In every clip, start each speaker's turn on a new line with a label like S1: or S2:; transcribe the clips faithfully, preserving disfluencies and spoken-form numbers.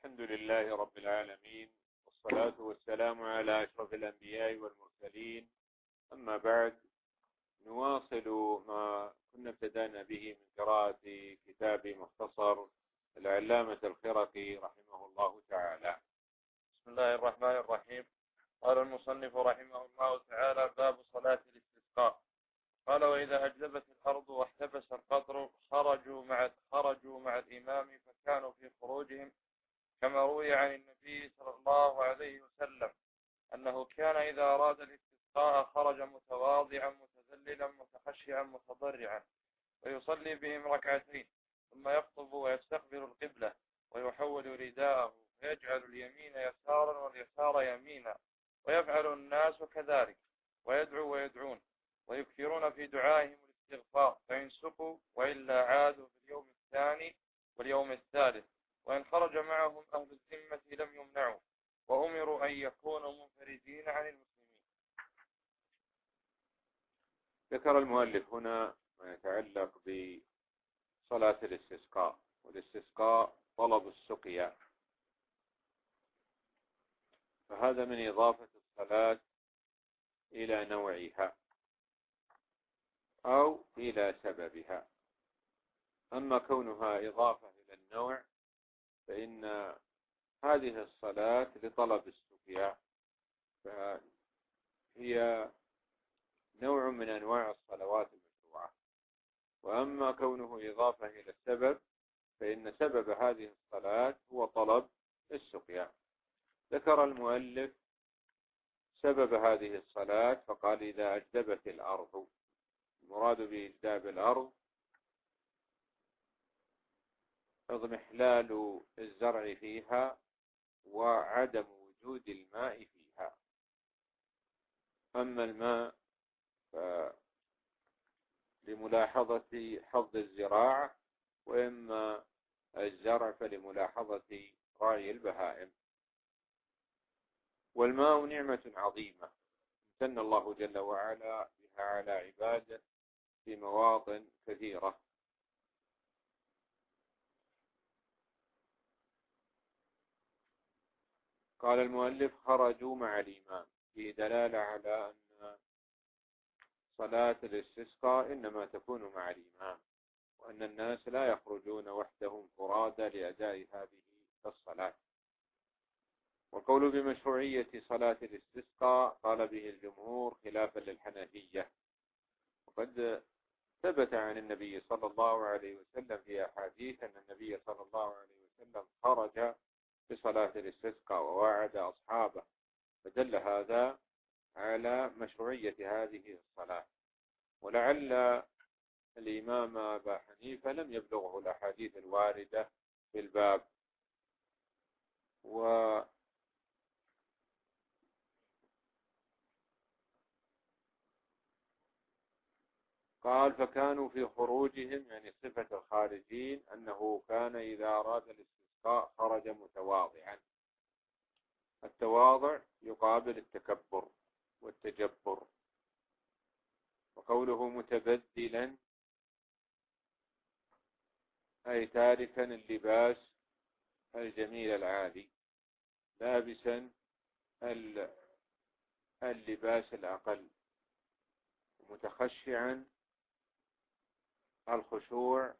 S1: الحمد لله رب العالمين، والصلاة والسلام على أشرف الأنبياء والمرسلين. أما بعد، نواصل ما كنا ابتدأنا به من قراءة كتاب مختصر العلامة الخرقي رحمه الله تعالى.
S2: بسم الله الرحمن الرحيم. قال المصنف رحمه الله تعالى: باب صلاة الاستسقاء. قال: وإذا أجلبت الأرض واحتبس القطر خرجوا مع خرجوا مع الإمام، فكانوا في خروجهم كما روي عن النبي صلى الله عليه وسلم أنه كان إذا أراد الاستسقاء خرج متواضعا متذللا متخشعا متضرعا، ويصلي بهم ركعتين، ثم يخطب ويستقبل القبلة ويحول رداءه، ويجعل اليمين يسارا واليسار يمينا، ويفعل الناس كذلك، ويدعو ويدعون، ويكثرون في دعائهم الاستغفار، فإن سقوا وإلا عادوا في اليوم الثاني واليوم الثالث، وإن خرج معهم أهل الذمة لم يمنعوا، وأمروا أن يكونوا منفردين عن المسلمين.
S1: ذكر المؤلف هنا ما يتعلق بصلاة الاستسقاء، والاستسقاء طلب السقيا، فهذا من إضافة الصلاة إلى نوعها أو إلى سببها. أما كونها إضافة إلى النوع فإن هذه الصلاة لطلب السقيا، فهي نوع من أنواع الصلوات المشروعة. وأما كونه إضافة إلى السبب فإن سبب هذه الصلاة هو طلب السقيا. ذكر المؤلف سبب هذه الصلاة فقال: إذا أجدبت الأرض. المراد بإجداب الأرض اضمحلال الزرع فيها وعدم وجود الماء فيها. أما الماء فلملاحظة حظ الزراعة، وإما الزرع فلملاحظة رعي البهائم. والماء نعمة عظيمة امتن الله جل وعلا بها على عباده في مواطن كثيرة. قال المؤلف: خرجوا مع الإمام، في دلالة على أن صلاة الاستسقاء إنما تكون مع الإمام، وأن الناس لا يخرجون وحدهم فرادى لأداء هذه الصلاة. والقول بمشروعية صلاة الاستسقاء قال به الجمهور خلافا للحنفية، وقد ثبت عن النبي صلى الله عليه وسلم في أحاديث أن النبي صلى الله عليه وسلم خرج بصلاة الاستسقاء ووعد أصحابه، فدل هذا على مشروعية هذه الصلاة. ولعل الإمام أبا حنيفة لم يبلغه الأحاديث الواردة في الباب. وقال: فكانوا في خروجهم، يعني صفة الخارجين أنه كان إذا أراد الاستسقاء خرج متواضعا. التواضع يقابل التكبر والتجبر. وقوله متبدلا أي تاركا اللباس الجميل العالي، لابسا اللباس الأقل، متخشعا الخشوع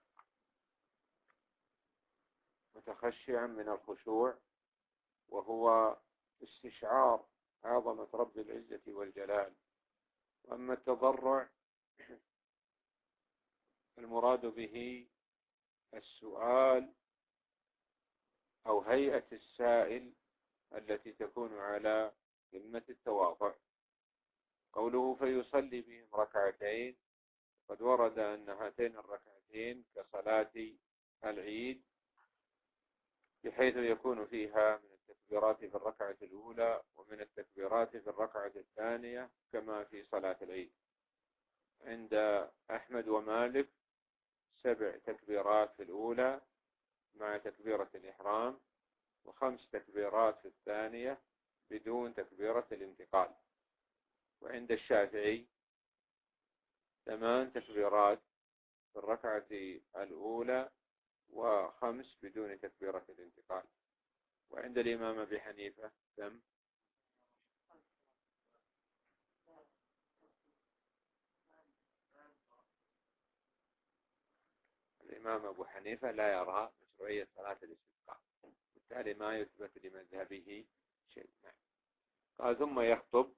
S1: متخشعا من الخشوع، وهو استشعار عظمة رب العزة والجلال. وأما التضرع المراد به السؤال أو هيئة السائل التي تكون على قمة التواضع. قوله: فيصلي بهم ركعتين، قد ورد أن هاتين الركعتين كصلاة العيد، بحيث يكون فيها من التكبيرات في الركعة الأولى ومن التكبيرات في الركعة الثانية كما في صلاة العيد. عند أحمد ومالك سبع تكبيرات في الأولى مع تكبيرة الإحرام، وخمس تكبيرات في الثانية بدون تكبيرة الانتقال. وعند الشافعي ثمان تكبيرات في الركعة الأولى وخمس بدون تكبيرة الانتقال. وعند الإمام أبي حنيفة كم؟ الإمام أبو حنيفة لا يرى مشروعية صلاة الاستسقاء، بالتالي ما يثبت لمذهبه شيء. قال ثم يخطب.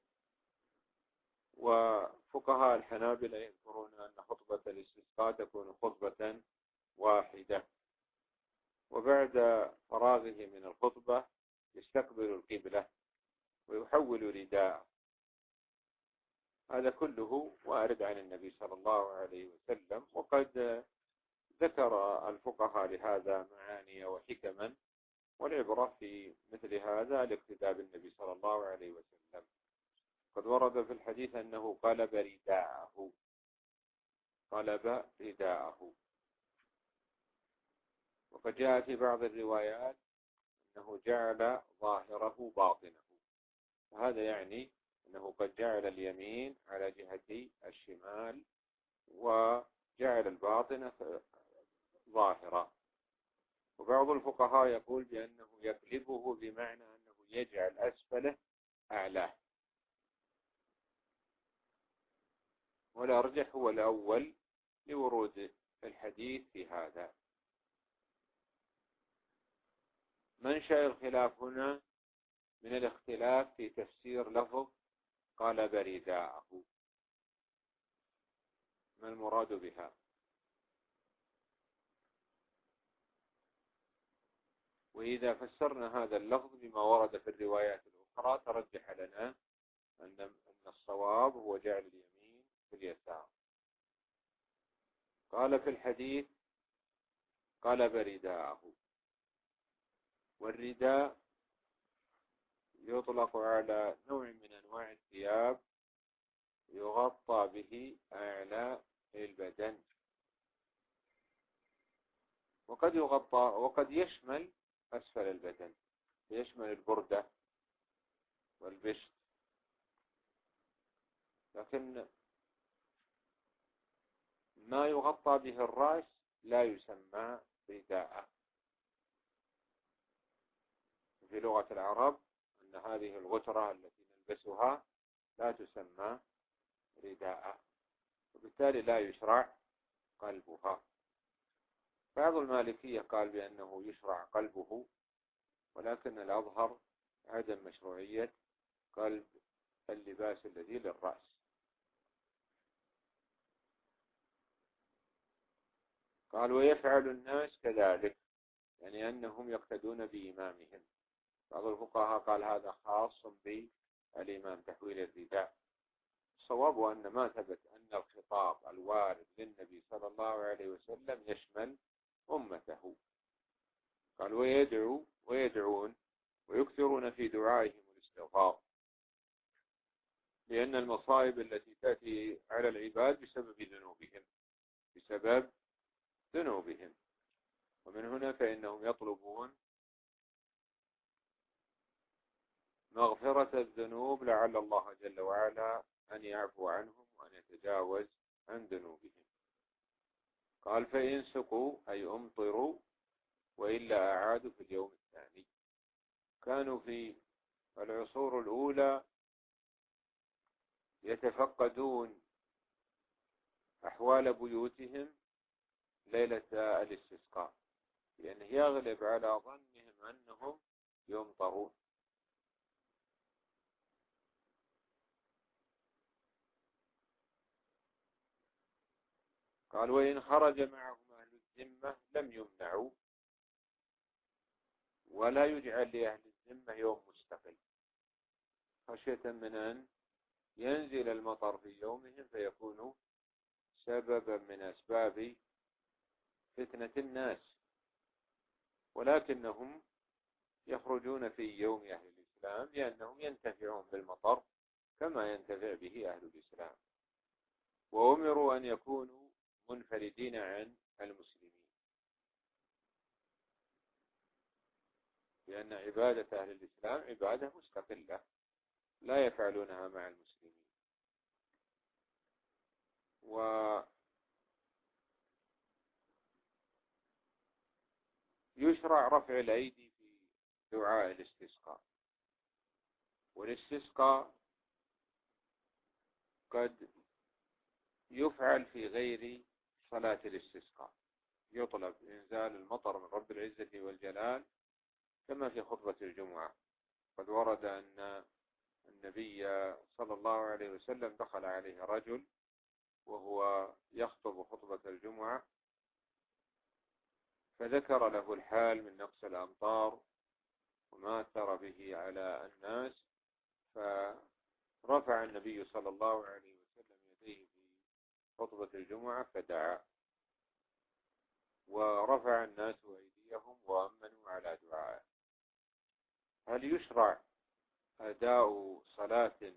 S1: وفقهاء الحنابلة يذكرون أن خطبة الاستسقاء تكون خطبة واحدة، وبعد فراغه من الخطبة يستقبل القبلة ويحول رداءه. هذا كله وارد عن النبي صلى الله عليه وسلم، وقد ذكر الفقهاء لهذا معاني وحكما، والعبرة في مثل هذا الاقتداء بالنبي صلى الله عليه وسلم. قد ورد في الحديث أنه قلب رداءه، قلب رداءه. وقد جاء في بعض الروايات أنه جعل ظاهره باطنه، وهذا يعني أنه قد جعل اليمين على جهة الشمال وجعل الباطن ظاهرا. وبعض الفقهاء يقول بأنه يقلبه بمعنى أنه يجعل أسفله أعلاه، والأرجح هو الأول لورود الحديث في هذا. منشأ الخلاف هنا من الاختلاف في تفسير لفظ قلب رداءه، ما المراد بها؟ وإذا فسرنا هذا اللفظ بما ورد في الروايات الأخرى ترجح لنا أن الصواب هو جعل اليمين في اليسار. قال في الحديث قلب رداءه، والرداء يطلق على نوع من أنواع الثياب يغطى به أعلى البدن، وقد يغطى وقد يشمل أسفل البدن، يشمل البردة والبشت، لكن ما يغطى به الرأس لا يسمى رداء. في لغة العرب أن هذه الغترة التي نلبسها لا تسمى رداء، وبالتالي لا يشرع قلبها. بعض المالكية قال بأنه يشرع قلبه، ولكن الأظهر عدم مشروعية قلب اللباس الذي للرأس. قال ويفعل الناس كذلك، يعني أنهم يقتدون بإمامهم. بعض الفقهاء قال هذا خاص بالإمام تحويل الرداء. الصواب أن ما ثبت أن الخطاب الوارد للنبي صلى الله عليه وسلم يشمل أمته. قال ويدعو ويدعون ويكثرون في دعائهم الاستغفار، لأن المصائب التي تأتي على العباد بسبب ذنوبهم بسبب ذنوبهم ومن هنا فإنهم يطلبون مغفرة الذنوب لعل الله جل وعلا أن يعفو عنهم وأن يتجاوز عن ذنوبهم. قال فإن سقوا أي أمطروا وإلا أعادوا في اليوم الثاني. كانوا في العصور الأولى يتفقدون أحوال بيوتهم ليلة الاستسقاء، لأنه يغلب على ظنهم أنهم يمطرون. قال وإن خرج معهم أهل الذمة لم يمنعوا، ولا يجعل لأهل الذمة يوم مستقل، خشية من أن ينزل المطر في يومهم فيكون سببا من أسباب فتنة الناس، ولكنهم يخرجون في يوم أهل الإسلام لأنهم ينتفعون بالمطر كما ينتفع به أهل الإسلام، وأمروا أن يكونوا منفردين عن المسلمين، لأن عبادة أهل الإسلام عبادة مستقلة لا يفعلونها مع المسلمين. ويشرع رفع الأيدي في دعاء الاستسقاء. والاستسقاء قد يفعل في غير صلاة الاستسقاء، يطلب إنزال المطر من رب العزة والجلال كما في خطبة الجمعة. قد ورد أن النبي صلى الله عليه وسلم دخل عليه رجل وهو يخطب خطبة الجمعة، فذكر له الحال من نقص الأمطار وما أثر به على الناس، فرفع النبي صلى الله عليه وسلم يديه في خطبة الجمعة فدعا، ورفع الناس أيديهم وأمنوا على دعائه. هل يشرع أداء صلاة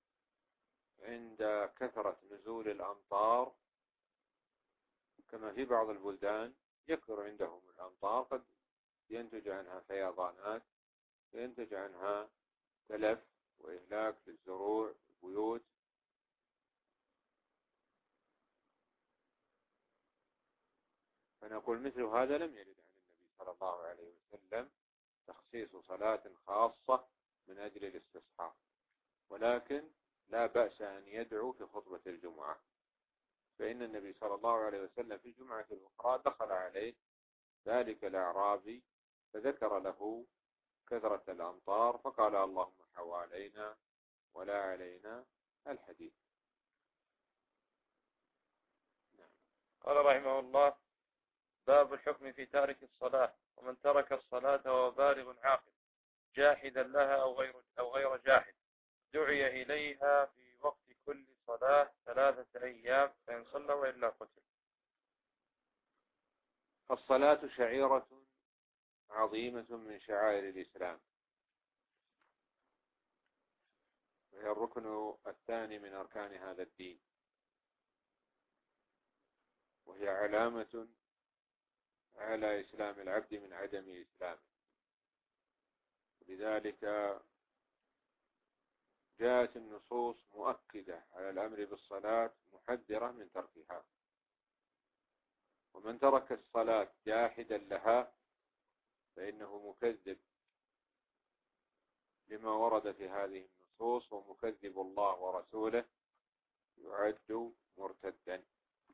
S1: عند كثرة نزول الأمطار؟ كما في بعض البلدان يكثر عندهم الأمطار، قد ينتج عنها فيضانات، ينتج عنها تلف وإهلاك للزروع والبيوت. فنقول مثل هذا لم يرد عن النبي صلى الله عليه وسلم تخصيص صلاة خاصة من أجل الاستصحاء، ولكن لا بأس أن يدعو في خطبة الجمعة. فإن النبي صلى الله عليه وسلم في الجمعة الأخرى دخل عليه ذلك الأعرابي فذكر له كثرة الأمطار فقال اللهم حوالينا ولا علينا الحديث.
S2: نعم. قال رحمه الله: باب الحكم في تارك الصلاة. ومن ترك الصلاة وهو بالغ عاقل جاحدا لها أو غير أو غير جاحد دعي إليها في وقت كل صلاة ثلاثة أيام، فإن صلى وإلا قتل.
S1: الصلاة شعيرة عظيمة من شعائر الإسلام، وهي الركن الثاني من أركان هذا الدين، وهي علامة على إسلام العبد من عدم إسلامه. لذلك جاءت النصوص مؤكدة على الأمر بالصلاة محذرة من تركها. ومن ترك الصلاة جاحدا لها فإنه مكذب لما ورد في هذه النصوص، ومكذب الله ورسوله يعد مرتدا،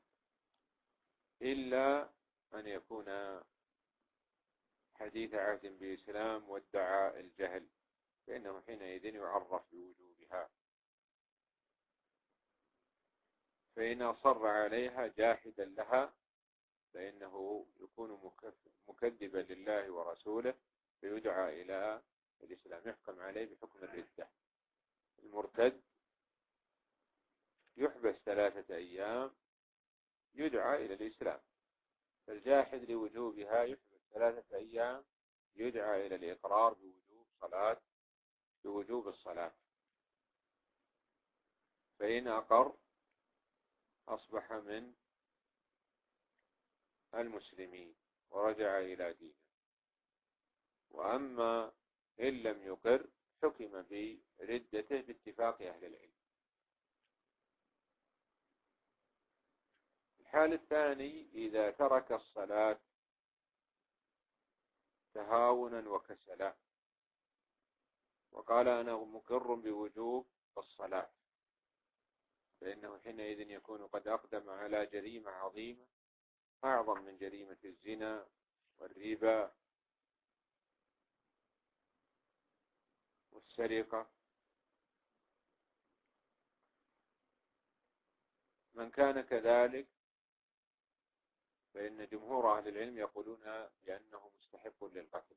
S1: إلا أن يكون حديث عهد بإسلام وادعى الجهل، فإنه حينئذ يعرف بوجوبها. فإن أصر عليها جاحدا لها فإنه يكون مكذبا لله ورسوله فيدعى إلى الإسلام، يحكم عليه بحكم الردة. المرتد يحبس ثلاثة أيام يدعى إلى الإسلام، فالجاحد لوجوبها يحبس ثلاثة أيام يدعى إلى الإقرار بوجوب صلاة بوجوب الصلاة. فإن أقر أصبح من المسلمين ورجع إلى دينه، وأما إن لم يقر حكم بردته باتفاق أهل العلم. الحال الثاني إذا ترك الصلاة تهاونا وكسلا وقال أنا مقر بوجوب الصلاة، فإنه حينئذ يكون قد أقدم على جريمة عظيمة أعظم من جريمة الزنا والربا والسرقة. من كان كذلك فإن جمهور أهل العلم يقولون بأنه مستحق للقتل،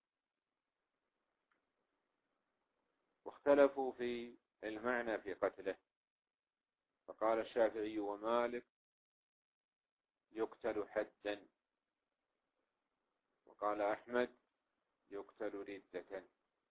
S1: واختلفوا في المعنى في قتله، فقال الشافعي ومالك يقتل حدا، وقال أحمد يقتل ردة.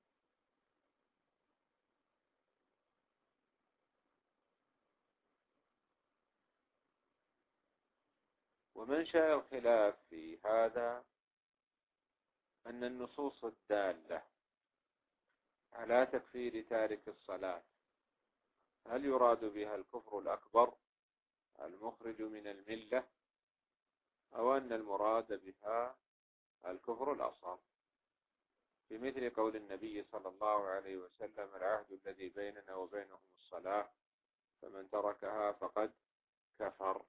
S1: ومنشأ الخلاف في هذا أن النصوص الدالة على تكفير تارك الصلاة هل يراد بها الكفر الأكبر المخرج من الملة، أو أن المراد بها الكفر الأصغر؟ بمثل قول النبي صلى الله عليه وسلم: العهد الذي بيننا وبينهم الصلاة، فمن تركها فقد كفر.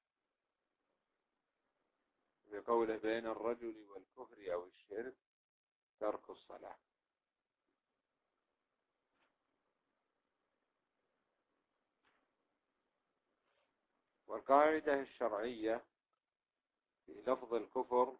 S1: بقوله: بين الرجل والكفر أو الشرك ترك الصلاة. والقاعدة الشرعية في لفظ الكفر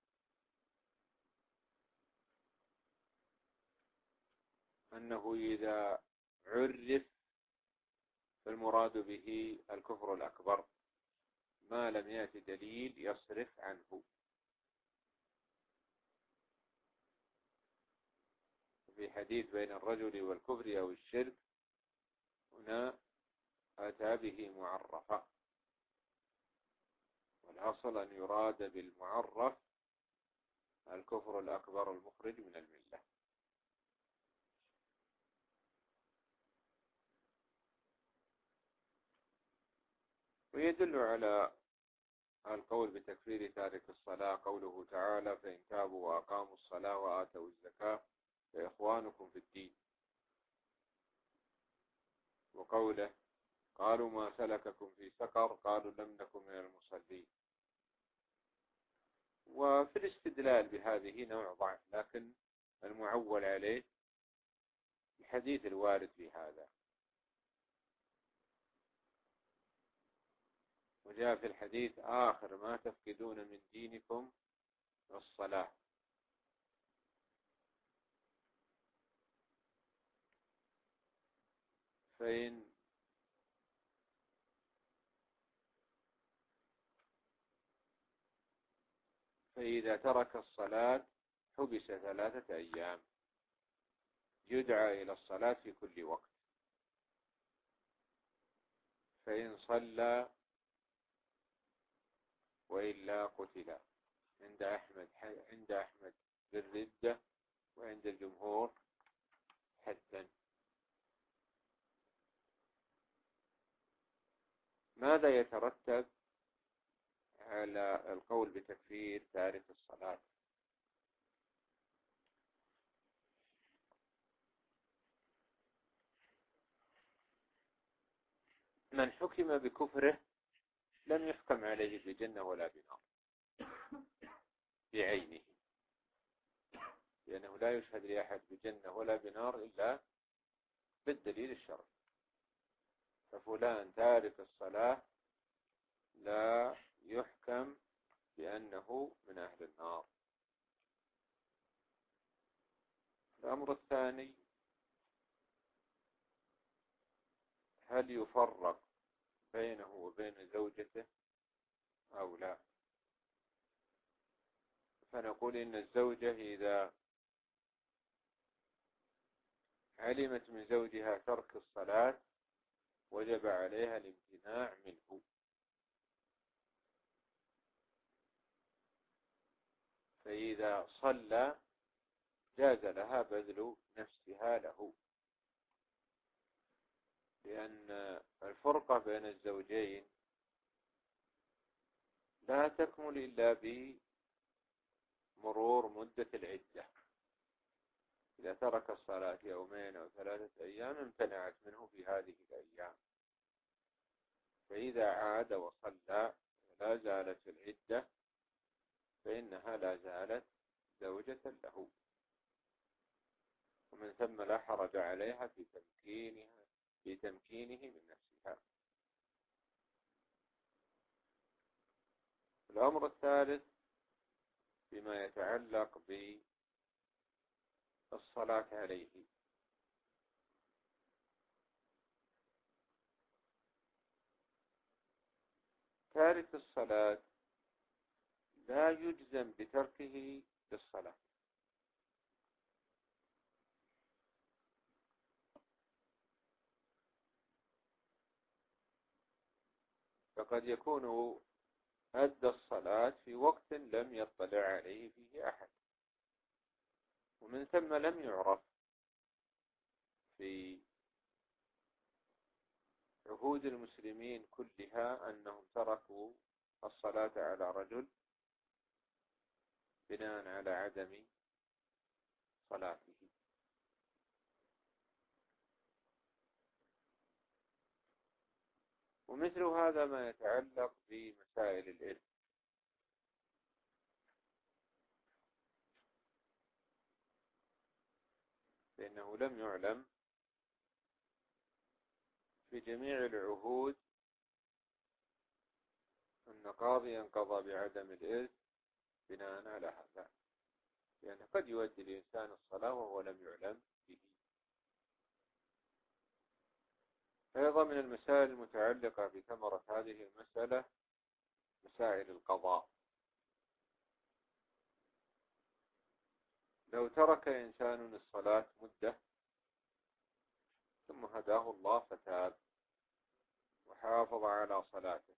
S1: أنه إذا عرف فالمراد به الكفر الأكبر ما لم يأتي دليل يصرف عنه. في حديث بين الرجل والكفر أو الشرك هنا أتى به معرفا، والأصل أن يراد بالمعرف الكفر الأكبر المخرج من الملة. ويدل على القول بتكفير تارك الصلاة قوله تعالى: فإن تابوا وأقاموا الصلاة وآتوا الزكاة فإخوانكم في الدين. وقوله: قالوا ما سلككم في سقر قالوا لم نكن من المصلين. وفي الاستدلال بهذه نوع ضعف، لكن المعول عليه الحديث الوارد في هذا. وجاء في الحديث: آخر ما تفقدون من دينكم الصلاة. فإن فإذا ترك الصلاة حبس ثلاثة أيام، يدعى إلى الصلاة في كل وقت. فإن صلى وإلا قتل. عند أحمد عند أحمد بالردة، وعند الجمهور حدا. ماذا يترتب على القول بتكفير تارك الصلاة؟ من حكم بكفره لم يحكم عليه بجنة ولا بنار بعينه، لأنه لا يشهد لأحد بجنة ولا بنار إلا بالدليل الشرعي. ففلان تارك الصلاة لا يحكم بأنه من أهل النار. الأمر الثاني: هل يفرق بينه وبين زوجته أو لا؟ فنقول إن الزوجة إذا علمت من زوجها ترك الصلاة وجب عليها الامتناع منه. فإذا صلى جاز لها بذل نفسها له، لأن الفرقة بين الزوجين لا تكمل إلا بمرور مدة العدة. إذا ترك الصلاة يومين أو ثلاثة أيام امتنعت منه في هذه الأيام، فإذا عاد وصلى لا زالت العدة فإنها لا زالت زوجة له، ومن ثم لا حرج عليها في تمكينها في تمكينه من نفسها. الأمر الثالث بما يتعلق بالصلاة عليه. تارك الصلاة لا يجزم بتركه للصلاة، فقد يكون أدى الصلاة في وقت لم يطلع عليه فيه أحد، ومن ثم لم يعرف في عهود المسلمين كلها أنهم تركوا الصلاة على رجل بناء على عدم صلاته. ومثل هذا ما يتعلق بمسائل الإرث، فإنه لم يعلم في جميع العهود أن قاضيا قضى بعدم الإرث بناء على هذا، لأن قد يؤدي الإنسان الصلاة وهو لم يعلم به. أيضا من المسائل المتعلقة بثمرة هذه المسألة مسائل القضاء. لو ترك إنسان الصلاة مدة ثم هداه الله فتاب وحافظ على صلاته،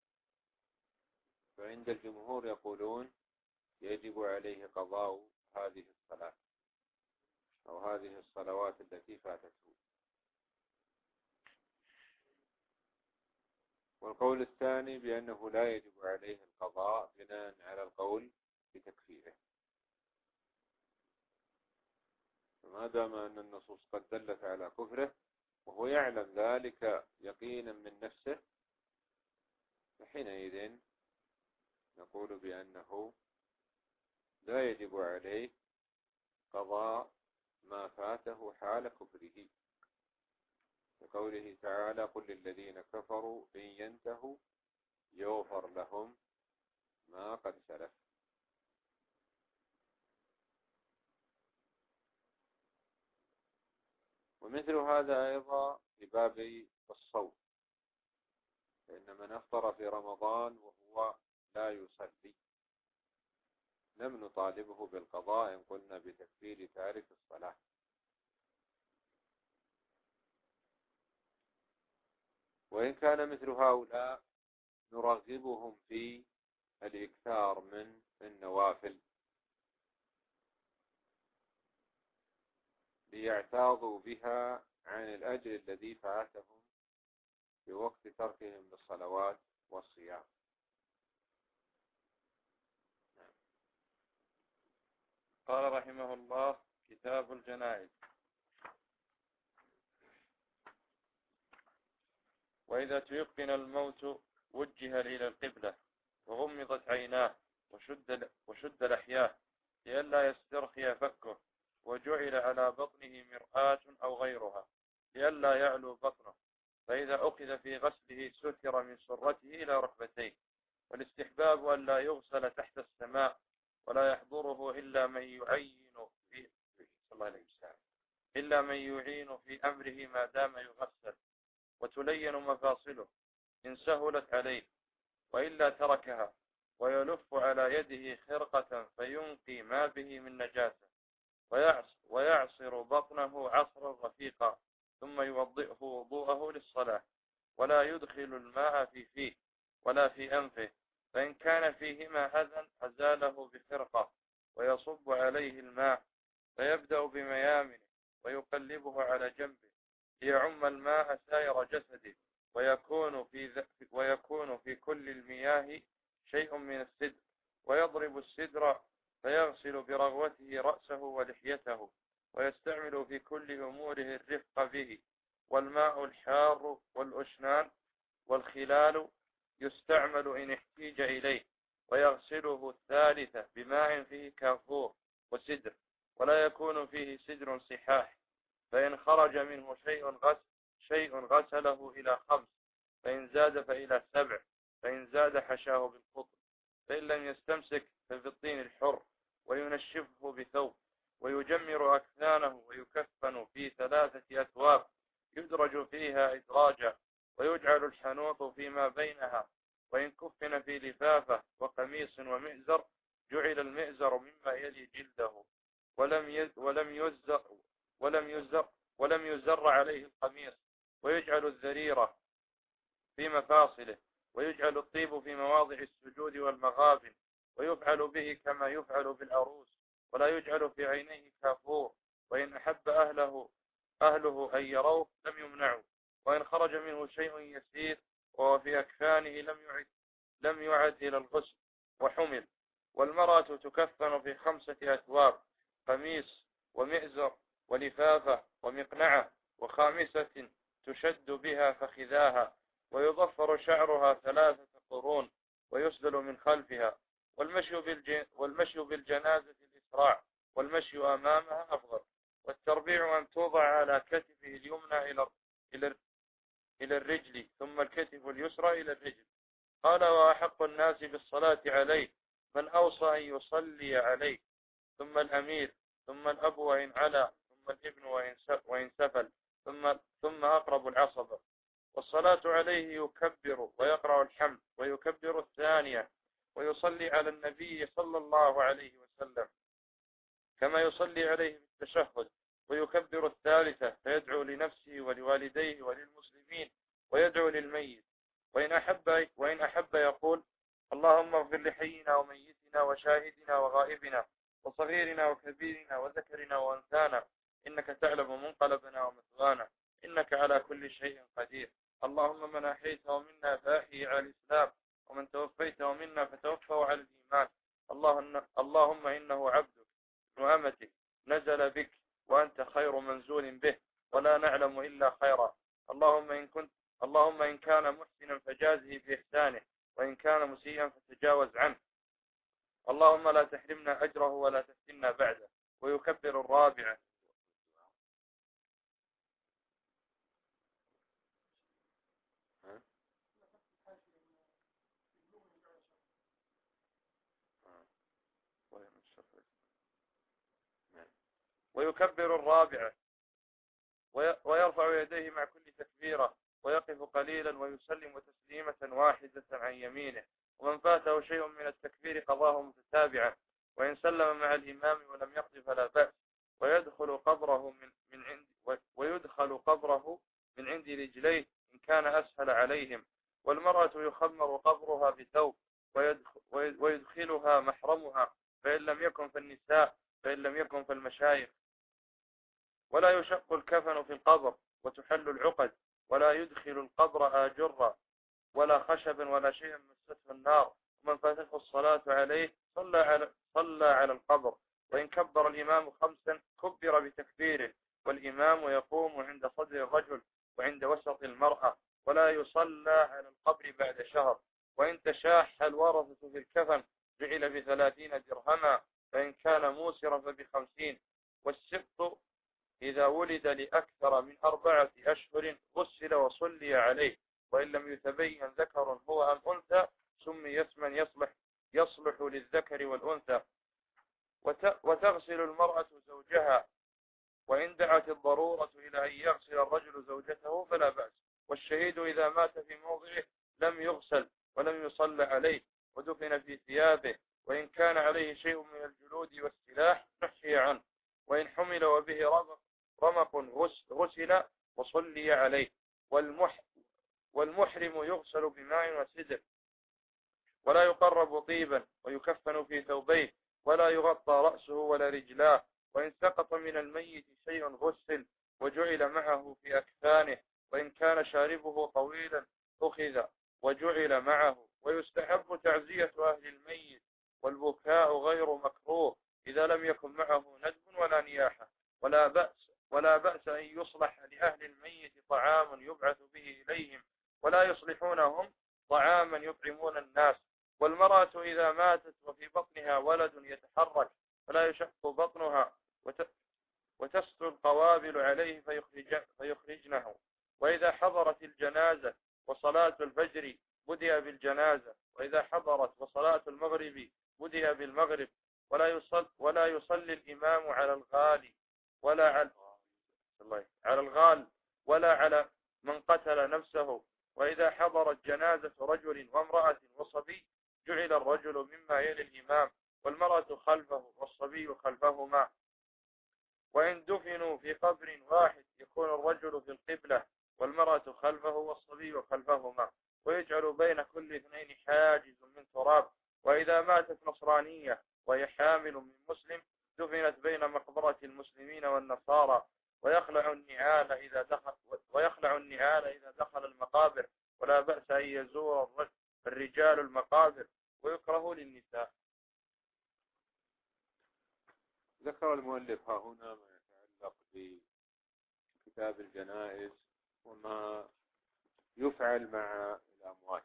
S1: فعند الجمهور يقولون يجب عليه قضاء هذه الصلاة أو هذه الصلوات التي فاتته. والقول الثاني بأنه لا يجب عليه القضاء بناء على القول بتكفيره، فما دام أن النصوص قد دلت على كفره وهو يعلم ذلك يقينا من نفسه، فحينئذ نقول بأنه لا يجب عليه قضاء ما فاته حال كفره، لقوله تعالى قل للذين كفروا إن ينتهوا يغفر لهم ما قد سلف. ومثل هذا أيضا في باب الصوم، فإن من أفطر في رمضان وهو لا يصلي لم نطالبه بالقضاء إن قلنا بتكفير تارك الصلاة. وإن كان مثل هؤلاء نرغبهم في الإكثار من النوافل ليعتاضوا بها عن الأجر الذي فاتهم في وقت تركهم للصلوات والصيام.
S2: قال رحمه الله: كتاب الجنائز. وإذا تيقن الموت وجه إلى القبلة وغمضت عيناه وشد, وشد لحياه لئلا يسترخي فكه، وجعل على بطنه مرآة أو غيرها لئلا يعلو بطنه، فإذا أخذ في غسله ستر من سرته إلى ركبتيه. والاستحباب أن لا يغسل تحت السماء ولا يحضره إلا من يعين في الله عليه وسلم إلا من يعين في أمره ما دام يغسل، وتلين مفاصله إن سهلت عليه، وإلا تركها، ويلف على يده خرقة فينقي ما به من نجاسة، ويعصر بطنه عصرا رفيقا، ثم يوضئه وضوءه للصلاة، ولا يدخل الماء في فيه ولا في أنفه، فإن كان فيهما أذى أزاله بخرقة ويصب عليه الماء، فيبدأ بميامنه ويقلبه على جنبه ليعم الماء سائر جسده، ويكون في, ويكون في كل المياه شيء من السدر، ويضرب السدر فيغسل برغوته رأسه ولحيته، ويستعمل في كل أموره الرفق به. والماء الحار والأشنان والخلال يستعمل إن احتيج إليه، ويغسله الثالثة بماء فيه كافور وسدر، ولا يكون فيه سدر صحاح، فإن خرج منه شيء غسل شيء غسله إلى خمس، فإن زاد فإلى سبع، فإن زاد حشاه بالقطن، فإن لم يستمسك فبالطين الحر، وينشفه بثوب، ويجمر أكفانه، ويكفن في ثلاثة أثواب يدرج فيها إدراجا، ويجعل الحنوط فيما بينها، وإن كفن في لفافة وقميص ومئزر جعل المئزر مما يلي جلده، ولم ولم يزر ولم يزر ولم يزر عليه القميص، ويجعل الذريرة في مفاصله، ويجعل الطيب في مواضع السجود والمغابن، ويفعل به كما يفعل بالعروس، ولا يجعل في عينيه كافور، وإن أحب أهله أهله أن يروه لم يمنعوا، وإن خرج منه شيء يسير وهو في أكفانه لم يعد لم يعد إلى الغسل وحمل. والمرأة تكفن في خمسة أثواب: قميص ومئزر ولفافة ومقنعة، وخامسة تشد بها فخذاها، ويضفر شعرها ثلاثة قرون، ويسدل من خلفها. والمشي, بالج... والمشي بالجنازة الإسراع، والمشي أمامها أفضل. والتربيع أن توضع على كتفه اليمنى إلى إلى إلى الرجل، ثم الكتف اليسرى إلى الرجل. قال: وأحق الناس بالصلاة عليه من أوصى أن يصلي عليه، ثم الأمير، ثم الأب وإن علا، ثم الابن وإن سفل، ثم ثم أقرب العصبة. والصلاة عليه يكبر ويقرأ الحمد، ويكبر الثانية، ويصلي على النبي صلى الله عليه وسلم كما يصلي عليه في التشهد، ويكبر الثالثة، فيدعو لنفسه ولوالديه وللمسلمين، ويدعو للميت. وإن أحب, وإن أحب يقول: اللهم اغفر لحينا وميتنا وشاهدنا وغائبنا وصغيرنا وكبيرنا وذكرنا وأنثانا، إنك تعلم منقلبنا ومثوانا، إنك على كل شيء قدير. اللهم من أحيته منا فأحيه على الإسلام، ومن توفيته منا فتوفه على الإيمان. اللهم إنه عبدك وأمتك نزل بك، وأنت خير منزول به، ولا نعلم إلا خيرا. اللهم إن كنت اللهم إن كان محسنا فجازه بإحسانه، وإن كان مسيئا فتجاوز عنه. اللهم لا تحرمنا أجره ولا تفتنا بعده. ويكبر الرابعة. ويكبر الرابعة ويرفع يديه مع كل تكبيرة، ويقف قليلا ويسلم تسليمة واحدة عن يمينه. ومن فاته شيء من التكبير قضاه متتابعا، وإن سلم مع الإمام ولم يقض فلا بأس. ويدخل قبره من من عند ويدخل قبره من عند رجليه إن كان أسهل عليهم. والمرأة يخمر قبرها بثوب، ويدخلها محرمها، فإن لم يكن فالنساء، فإن لم يكن فالمشايخ. ولا يشق الكفن في القبر، وتحل العقد. ولا يدخل القبر آجرا ولا خشبا ولا شيئا مسته النار. ومن فاتته الصلاة عليه صلى على, صلى على القبر. وإن كبر الإمام خمسا كبر بتكبيره، والإمام يقوم عند صدر الرجل وعند وسط المرأة. ولا يصلى على القبر بعد شهر. وإن تشاح الورثة في الكفن جعل بثلاثين درهما، فإن كان موسرا فبخمسين. والسبط إذا ولد لأكثر من أربعة أشهر غسل وصلي عليه، وإن لم يتبين ذكر هو أم أنثى سمي اسما يصلح يصلح للذكر والأنثى. وتغسل المرأة زوجها، وإن دعت الضرورة إلى أن يغسل الرجل زوجته فلا بأس. والشهيد إذا مات في موضعه لم يغسل ولم يصلى عليه، ودفن في ثيابه. وإن كان عليه شيء من الجلود والسلاح نحي عنه. وإن حمل وبه رمق رمق غسل وصلي عليه. والمح والمحرم يغسل بماء وسدر، ولا يقرب طيبا، ويكفن في ثوبيه، ولا يغطى رأسه ولا رجلاه. وإن سقط من الميت شيء غسل وجعل معه في أكفانه. وإن كان شاربه طويلا أخذ وجعل معه. ويستحب تعزية أهل الميت والبكاء غير مكروه إذا لم يكن معه ندب ولا نياحة. ولا بأس ولا بأس أن يصلح لأهل الميت طعام يبعث به إليهم، ولا يصلحونهم طعاما يطعمون الناس. والمرأة إذا ماتت وفي بطنها ولد يتحرك فلا يشق بطنها، وتسطو القوابل عليه فيخرج فيخرجنه. وإذا حضرت الجنازة وصلاة الفجر بدأ بالجنازة، وإذا حضرت وصلاة المغرب بدأ بالمغرب. ولا يصل ولا يصلي الإمام على الغال ولا على على الغال ولا على من قتل نفسه. وإذا حضرت جنازة رجل وامرأة وصبي جعل الرجل مما يلي الإمام، والمرأة خلفه والصبي خلفهما. وإن دفنوا في قبر واحد يكون الرجل في القبلة والمرأة خلفه والصبي خلفهما، ويجعل بين كل اثنين حاجز من تراب. وإذا ماتت نصرانية وهي حامل من مسلم دفنت بين مقبرة المسلمين والنصارى، ويخلع النعال إذا دخل ويخلع النعال إذا دخل المقابر. ولا بأس أن يزور الرجال المقابر، ويكره للنساء.
S1: ذكر المؤلف ها هنا ما يتعلق بكتاب الجنائز وما يفعل مع الأموات.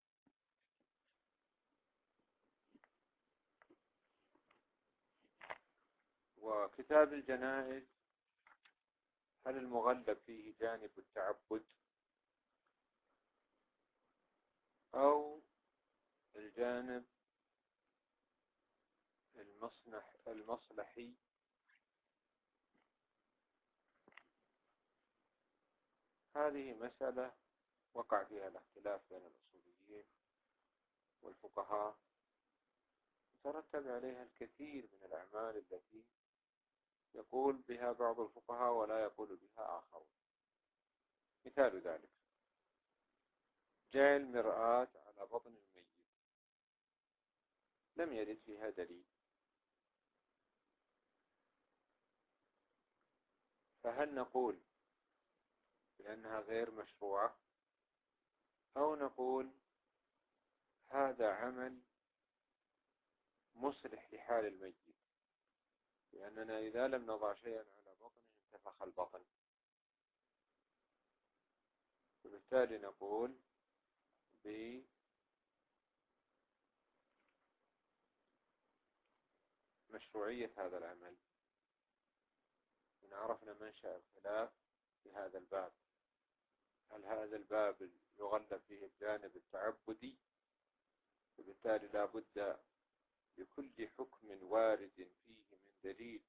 S1: وكتاب الجنائز هل المغلب فيه جانب التعبد أو الجانب المصلح المصلحي؟ هذه مسألة وقع فيها الاختلاف بين الأصوليين والفقهاء، ترتب عليها الكثير من الأعمال التي يقول بها بعض الفقهاء ولا يقول بها آخرون. مثال ذلك جعل مرآة على بطن الميت، لم يرد فيها دليل، فهل نقول بأنها غير مشروعة أو نقول هذا عمل مصلح لحال الميت، لأننا إذا لم نضع شيئا على بطنه انتفخ البطن، وبالتالي نقول بمشروعية هذا العمل. إن عرفنا منشأ الخلاف في هذا الباب، هل هذا الباب يغلب فيه الجانب التعبدي، وبالتالي لا بد لكل حكم وارد فيه من دليل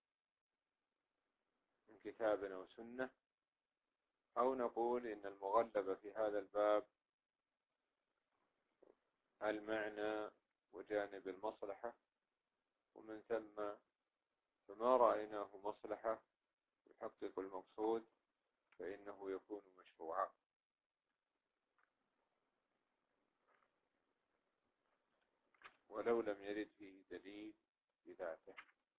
S1: من كتاب أو سنة، أو نقول إن المغلب في هذا الباب المعنى وجانب المصلحة، ومن ثم فما رأيناه مصلحة يحقق المقصود فإنه يكون مشروعا. ولو لم يرد فيه دليل بذاته.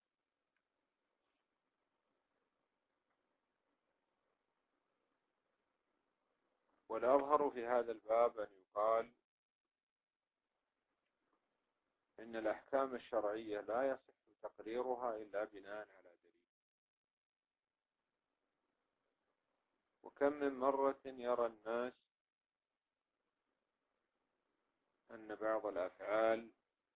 S1: والأظهر في هذا الباب أن يقال إن الأحكام الشرعية لا يصح تقريرها إلا بناء على دليل. وكم من مرة يرى الناس أن بعض الأفعال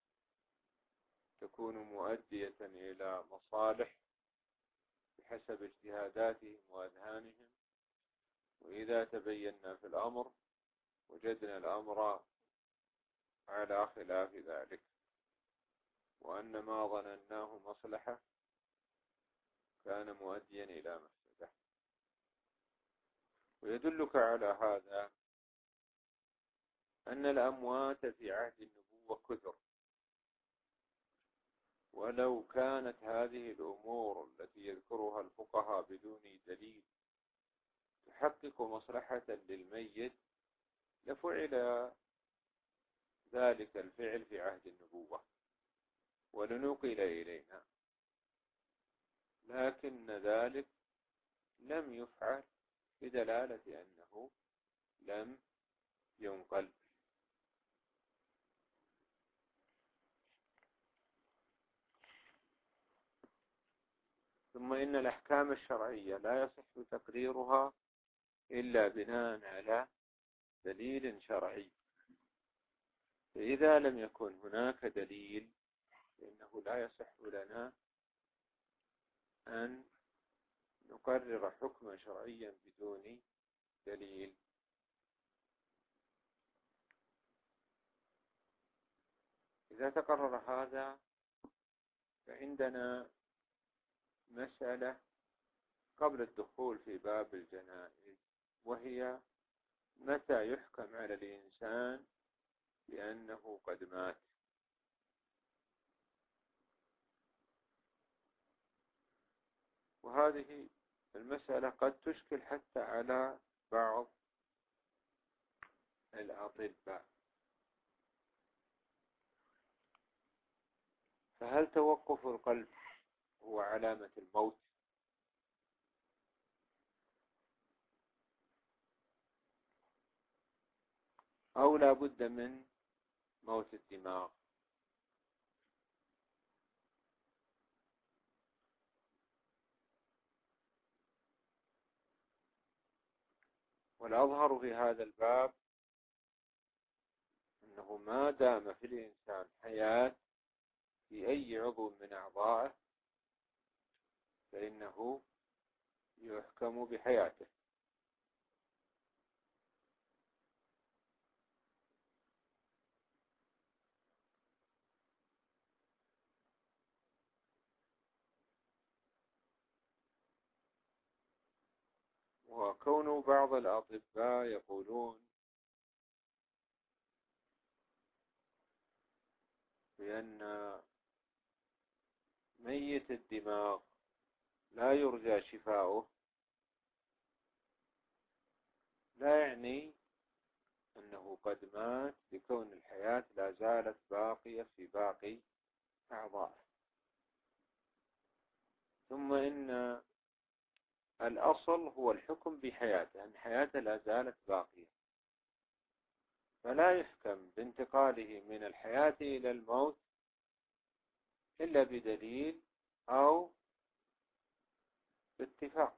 S1: تكون مؤدية إلى مصالح بحسب اجتهاداتهم وأذهانهم، وإذا تبينا في الأمر وجدنا الأمر على خلاف ذلك، وأن ما ظنناه مصلحة كان مؤديا إلى مفسدة. ويدلك على هذا أن الأموات في عهد النبوة كثر، ولو كانت هذه الأمور التي يذكرها الفقهاء بدون دليل تحقق مصلحة للميت لفعل ذلك الفعل في عهد النبوة ولنقل إلينا، لكن ذلك لم يفعل بدلالة أنه لم ينقل. ثم إن الأحكام الشرعية لا يصح تقريرها إلا بناء على دليل شرعي، فإذا لم يكن هناك دليل فإنه لا يصح لنا أن نقرر حكما شرعيا بدون دليل. إذا تقرر هذا فعندنا مسألة قبل الدخول في باب الجنائز، وهي متى يحكم على الإنسان بأنه قد مات. وهذه المسألة قد تشكل حتى على بعض الأطباء. فهل توقف القلب هو علامة الموت، أو لا بد من موت الدماغ؟ والأظهر في هذا الباب أنه ما دام في الإنسان حياة في أي عضو من أعضائه فإنه يحكم بحياته. وكون بعض الأطباء يقولون بأن ميت الدماغ لا يرجى شفاؤه لا يعني أنه قد مات، بكون الحياة لا زالت باقية في باقي أعضائه. ثم إن الأصل هو الحكم بحياته، أن حياته لا زالت باقية، فلا يحكم بانتقاله من الحياة إلى الموت إلا بدليل أو باتفاق.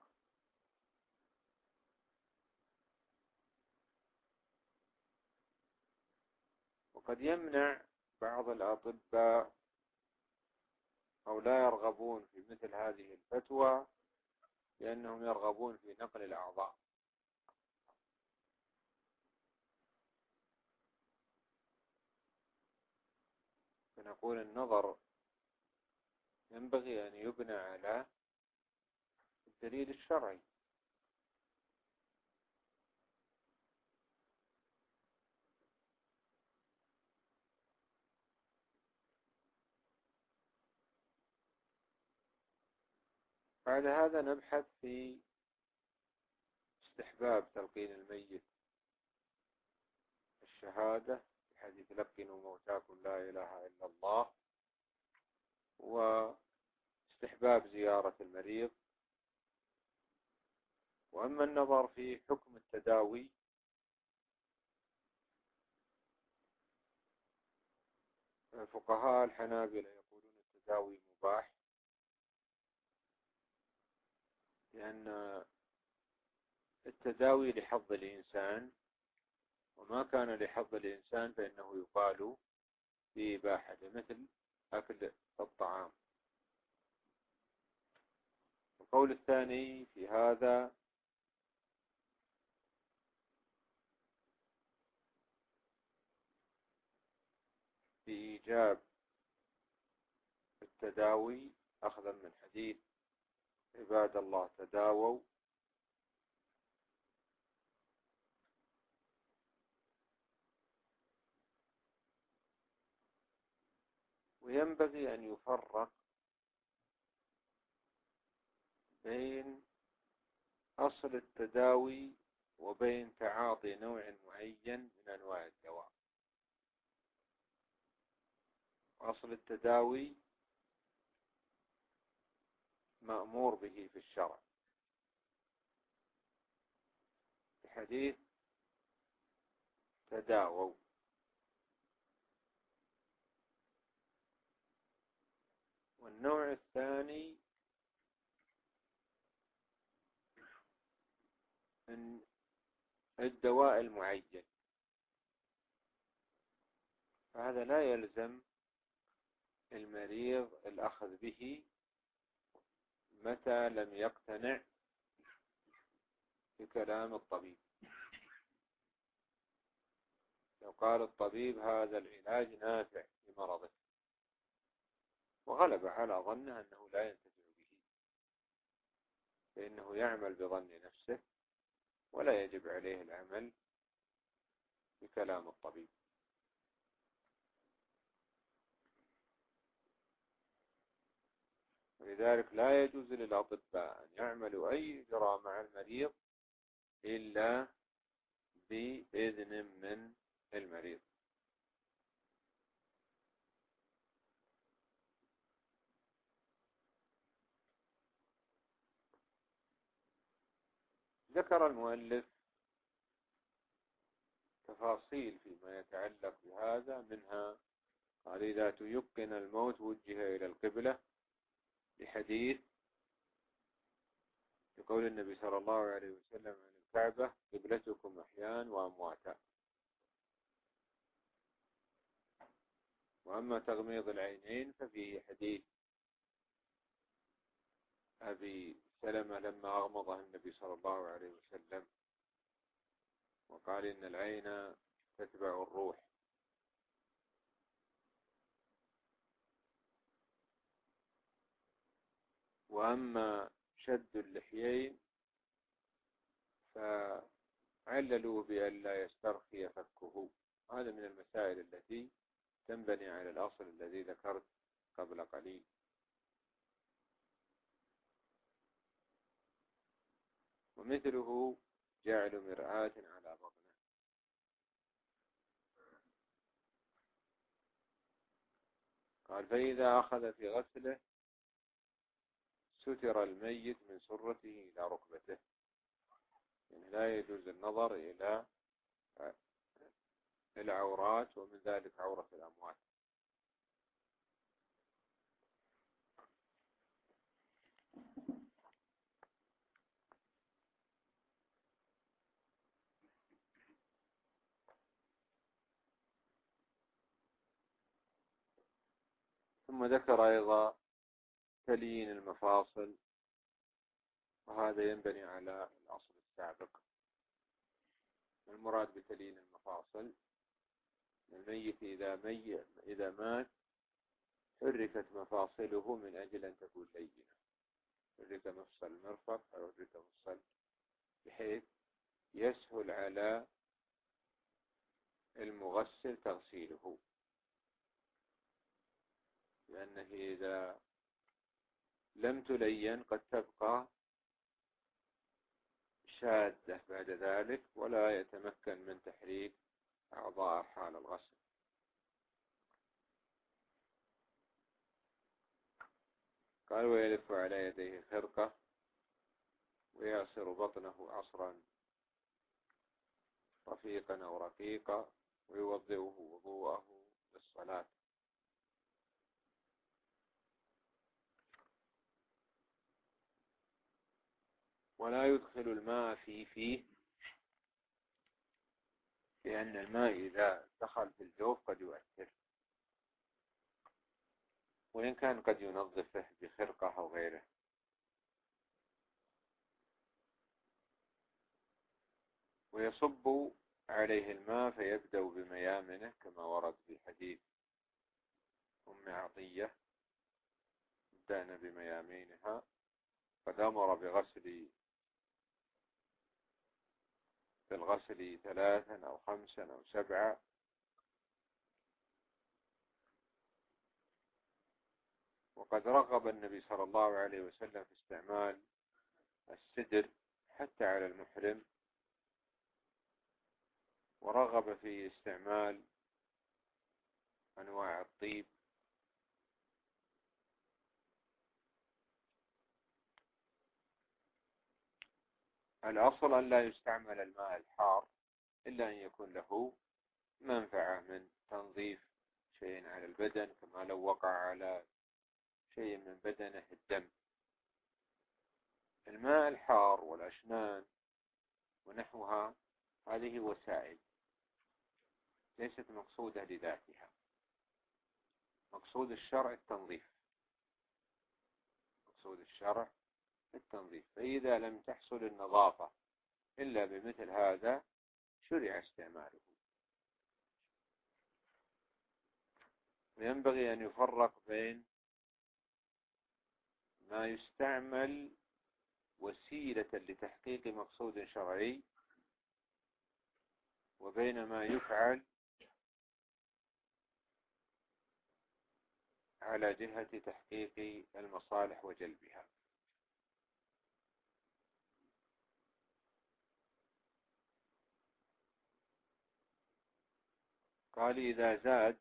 S1: وقد يمنع بعض الأطباء أو لا يرغبون في مثل هذه الفتوى لأنهم يرغبون في نقل الأعضاء. فنقول النظر ينبغي أن يبنى على الدليل الشرعي. بعد هذا نبحث في استحباب تلقين الميت الشهادة في حديث لقنوا موتاكم لا إله إلا الله، واستحباب زيارة المريض. وأما النظر في حكم التداوي فقهاء الحنابلة يقولون التداوي مباح، لأن التداوي لحظ الإنسان، وما كان لحظ الإنسان فإنه يقال بإباحته، مثل أكل الطعام. القول الثاني في هذا بإيجاب التداوي أخذا من حديث عباد الله تداووا، وينبغي أن يفرق بين أصل التداوي وبين تعاطي نوع معين من أنواع الدواء. أصل التداوي مأمور به في الشرع، في حديث تداووا. والنوع الثاني من الدواء المعين، فهذا لا يلزم المريض الأخذ به متى لم يقتنع بكلام الطبيب. لو قال الطبيب هذا العلاج نافع لمرضه وغلب على ظنه أنه لا ينتفع به، فإنه يعمل بظن نفسه ولا يجب عليه العمل بكلام الطبيب. ولذلك لا يجوز للأطباء أن يعملوا أي إجراء مع المريض إلا بإذن من المريض. ذكر المؤلف تفاصيل فيما يتعلق بهذا، منها قال إذا تيقن الموت وجه إلى القبلة، لحديث يقول النبي صلى الله عليه وسلم عن الكعبة قبلتكم أحيان وأمواتا. وأما تغميض العينين ففيه حديث أبي سلمة لما أغمضها النبي صلى الله عليه وسلم وقال إن العين تتبع الروح. وأما شد اللحيين فعللوا بأن لا يسترخي فكه. هذا من المسائل التي تنبني على الأصل الذي ذكرت قبل قليل. ومثله جعل مرآة على بطنه. قال فإذا أخذ في غسله ستر الميت من سرته إلى ركبته، يعني لا يجوز النظر إلى العورات ومن ذلك عورة الأموات. ثم ذكر أيضا تليين المفاصل، وهذا ينبني على الأصل السابق. المراد بتليين المفاصل الميت إذا, مي إذا مات حركت مفاصله من أجل أن تكون لينة، حرك مفصل المرفق أو حرك مفصل بحيث يسهل على المغسل تغسيله، لأنه إذا لم تلين قد تبقى شادة بعد ذلك ولا يتمكن من تحريك أعضاء حال الغسل. قال ويلف على يديه خرقة ويعصر بطنه عصرا رفيقا أو رقيقا ويوضئه وضوءه للصلاة. ولا يدخل الماء في فيه، لأن الماء إذا دخل في الجوف قد يؤثر، وإن كان قد ينظفه بخرقة أو غيره. ويصب عليه الماء فيبدأ بميامنه كما ورد في حديث أم عطية بدأنا بميامينها، قد أمر بغسل بالغسل ثلاثا أو خمسا أو سبعا. وقد رغب النبي صلى الله عليه وسلم في استعمال السدر حتى على المحرم، ورغب في استعمال أنواع الطيب. الأصل أن لا يستعمل الماء الحار إلا أن يكون له منفعة من تنظيف شيء على البدن، كما لو وقع على شيء من بدنه الدم. الماء الحار والأشنان ونحوها هذه وسائل ليست مقصودة لذاتها، مقصود الشرع التنظيف، مقصود الشرع التنظيف. فإذا لم تحصل النظافة إلا بمثل هذا شرع استعماله. وينبغي أن يفرق بين ما يستعمل وسيلة لتحقيق مقصود شرعي وبين ما يفعل على جهة تحقيق المصالح وجلبها. قال إذا زاد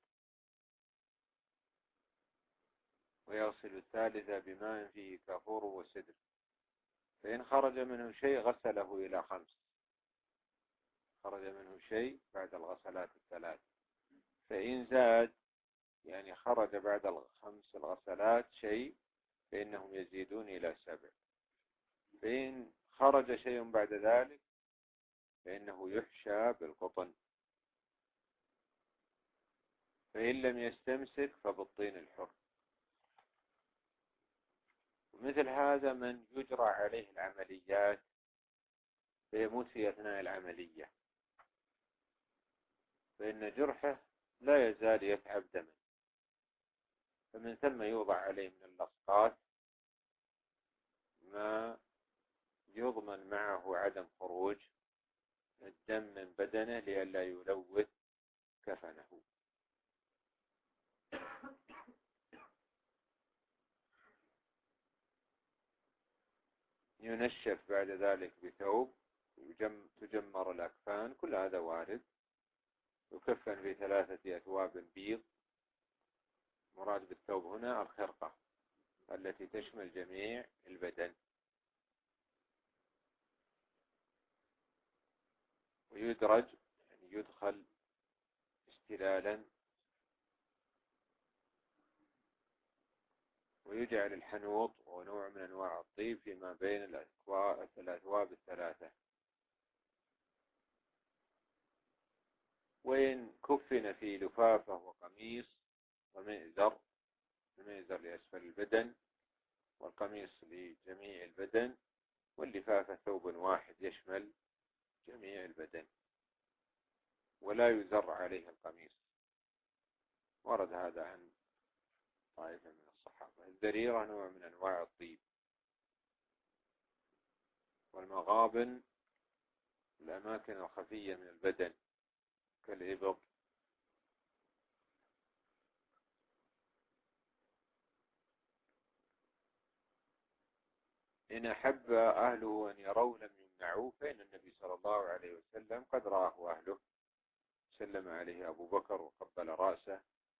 S1: ويغسل الثالثة بماء فيه كافور وسدر، فإن خرج منه شيء غسله إلى خمس، خرج منه شيء بعد الغسلات الثلاث. فإن زاد يعني خرج بعد الخمس الغسلات شيء فإنهم يزيدون إلى سبع. فإن خرج شيء بعد ذلك فإنه يحشى بالقطن، فإن لم يستمسك فبالطين الحر. ومثل هذا من يجرى عليه العمليات فيموت في أثناء العملية، فإن جرحه لا يزال يتعب دما، فمن ثم يوضع عليه من اللصقات ما يضمن معه عدم خروج الدم من بدنه لئلا يلوث كفنه. ينشف بعد ذلك بثوب، تجمر الأكفان، كل هذا وارد. يكفن في ثلاثة أثواب بيض، مراد بالثوب هنا الخرقة التي تشمل جميع البدن. ويدرج يعني يدخل استلالا، ويجعل الحنوط ونوع من أنواع الطيب فيما بين الأثواب الثلاثة. وإن كفن في لفافة وقميص ومئزر، المئزر لأسفل البدن والقميص لجميع البدن، واللفافة ثوب واحد يشمل جميع البدن، ولا يزر عليه القميص. ورد هذا عن طائفة من الصحابة. الزريرة نوع من أنواع الطيب. والمغابن الأماكن الخفية من البدن كالإبط. إن أحب أهله أن يروا لم يمنعوه، فإن النبي صلى الله عليه وسلم قد رآه أهله، سلم عليه أبو بكر وقبل رأسه.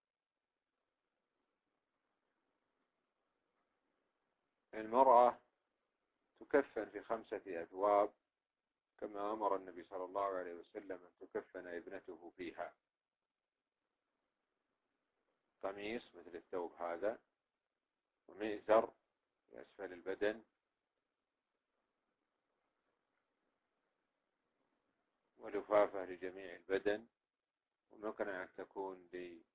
S1: المرأة تكفن في خمسة أثواب كما أمر النبي صلى الله عليه وسلم أن تكفن ابنته فيها: قميص مثل الثوب هذا، ومئزر في أسفل البدن، ولفافة لجميع البدن، وممكن أن تكون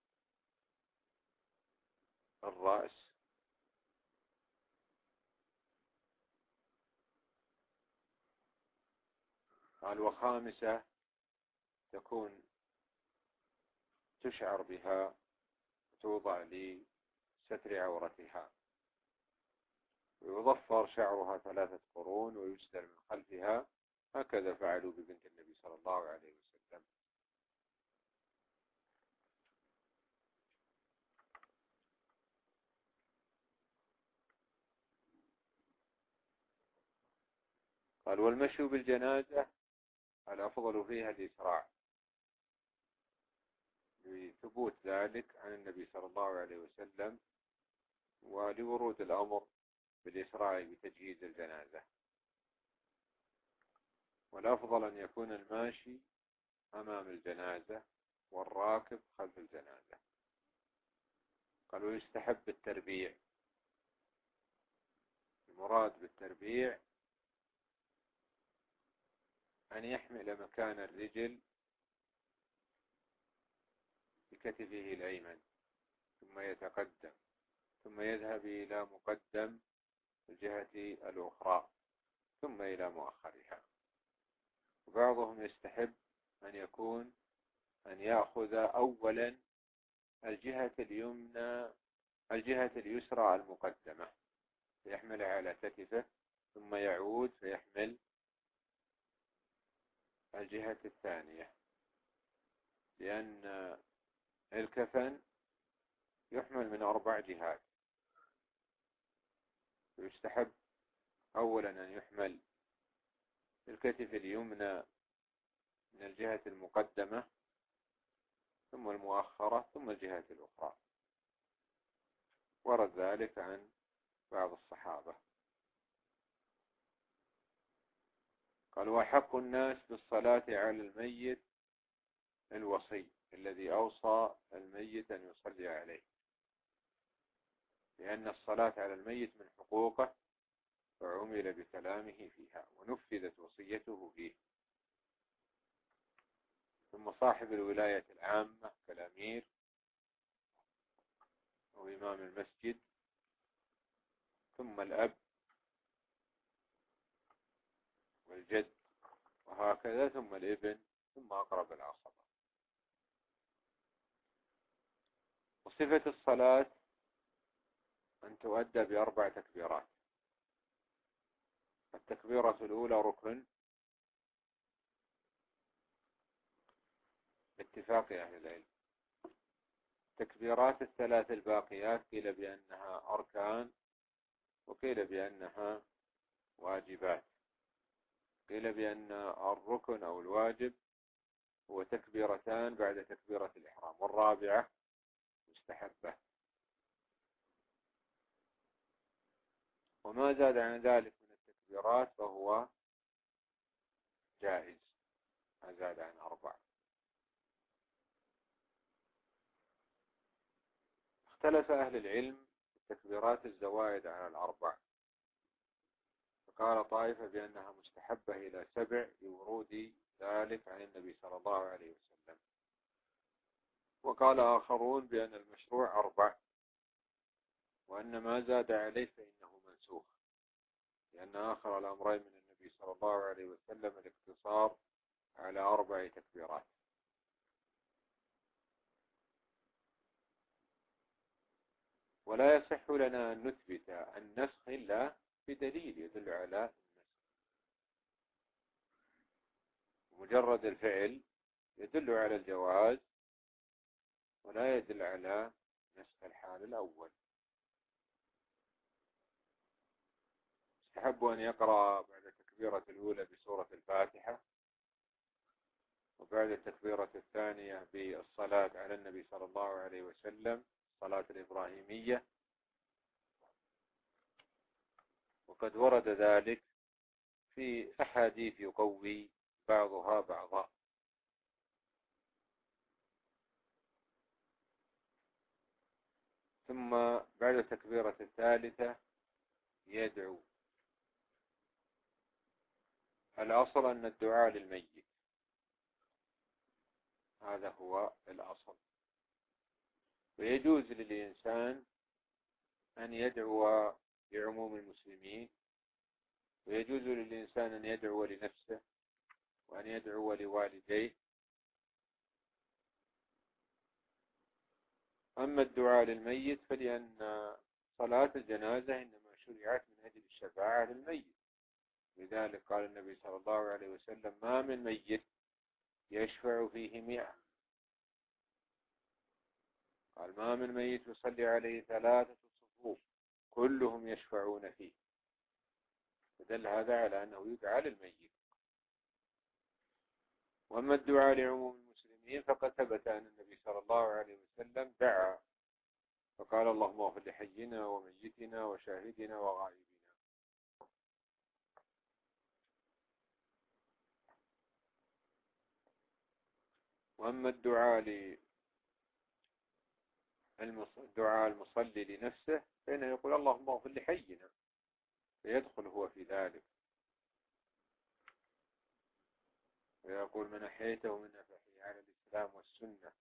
S1: للرأس. قال: وخامسة تكون تشعر بها وتوضع لستر عورتها، ويضفر شعرها ثلاثة قرون ويسدل من خلفها، هكذا فعلوا ببنت النبي صلى الله عليه وسلم. قال: والمشي بالجنازة الأفضل فيها الإسراع، لثبوت ذلك عن النبي صلى الله عليه وسلم، ولورود الأمر بالإسراع بتجهيز الجنازة. والأفضل أن يكون الماشي أمام الجنازة والراكب خلف الجنازة. قال: ويستحب التربيع. المراد بالتربيع أن يحمل مكان الرجل بكتفه الأيمن، ثم يتقدم، ثم يذهب إلى مقدم الجهة الأخرى، ثم إلى مؤخرها. وبعضهم يستحب أن يكون أن يأخذ أولا الجهة اليمنى الجهة اليسرى المقدمة فيحملها على كتفه، ثم يعود فيحمل الجهة الثانية، لأن الكفن يحمل من أربع جهات. ويستحب أولا أن يحمل الكتف اليمنى من الجهة المقدمة، ثم المؤخرة، ثم الجهة الأخرى. ورد ذلك عن بعض الصحابة. قال: وحق الناس بالصلاة على الميت الوصي الذي أوصى الميت أن يصلي عليه، لأن الصلاة على الميت من حقوقه، فعمل بكلامه فيها ونفذت وصيته فيه. ثم صاحب الولاية العامة كالأمير أو إمام المسجد، ثم الأب والجد، وهكذا، ثم الابن، ثم أقرب العصبة. وصفة الصلاة أن تؤدى بأربع تكبيرات. التكبيرة الأولى ركن باتفاق أهل العلم. التكبيرات الثلاث الباقيات قيل بأنها أركان، وقيل بأنها واجبات. قيل بأن الركن أو الواجب هو تكبيرتان بعد تكبيرة الإحرام، والرابعة مستحبة. وما زاد عن ذلك من التكبيرات فهو جائز، ما زاد عن أربع. اختلف أهل العلم في تكبيرات الزوائد على الأربع، فقال طائفة بأنها مستحبة إلى سبع لورود ذلك عن النبي صلى الله عليه وسلم، وقال آخرون بأن المشروع أربع، وأن ما زاد عليه فإنه منسوخ، لأن آخر الأمرين من النبي صلى الله عليه وسلم الاقتصار على أربع تكبيرات. ولا يصح لنا أن نثبت النسخ إلا بدليل يدل على النسخ. مجرد الفعل يدل على الجواز ولا يدل على نسخ الحال الأول. يستحب أن يقرأ بعد التكبيرة الأولى بسورة الفاتحة، وبعد التكبيرة الثانية بالصلاة على النبي صلى الله عليه وسلم، الصلاة الإبراهيمية، وقد ورد ذلك في أحاديث يقوي بعضها بعضا. ثم بعد التكبيرة الثالثة يدعو. الأصل أن الدعاء للميت، هذا هو الأصل. ويجوز للإنسان أن يدعو لعموم المسلمين، ويجوز للإنسان أن يدعو لنفسه وأن يدعو لوالديه. أما الدعاء للميت فلأن صلاة الجنازة إنما شرعت من أجل الشفاعة للميت، لذلك قال النبي صلى الله عليه وسلم: ما من ميت يشفع فيه مئة. قال: ما من ميت يصلي عليه ثلاثة صفوف كلهم يشفعون فيه. فدل هذا على أنه يدعى للميت. وأما الدعاء لعموم المسلمين فقد ثبت أن النبي صلى الله عليه وسلم دعا فقال: اللهم اغفر لحينا وميتنا وشاهدنا وغائبنا. وأما الدعاء الدعاء المصلي لنفسه فإنه يقول: اللهم اغفر لحينا، فيدخل هو في ذلك، ويقول: من أحييته من فحي على الإسلام والسنة،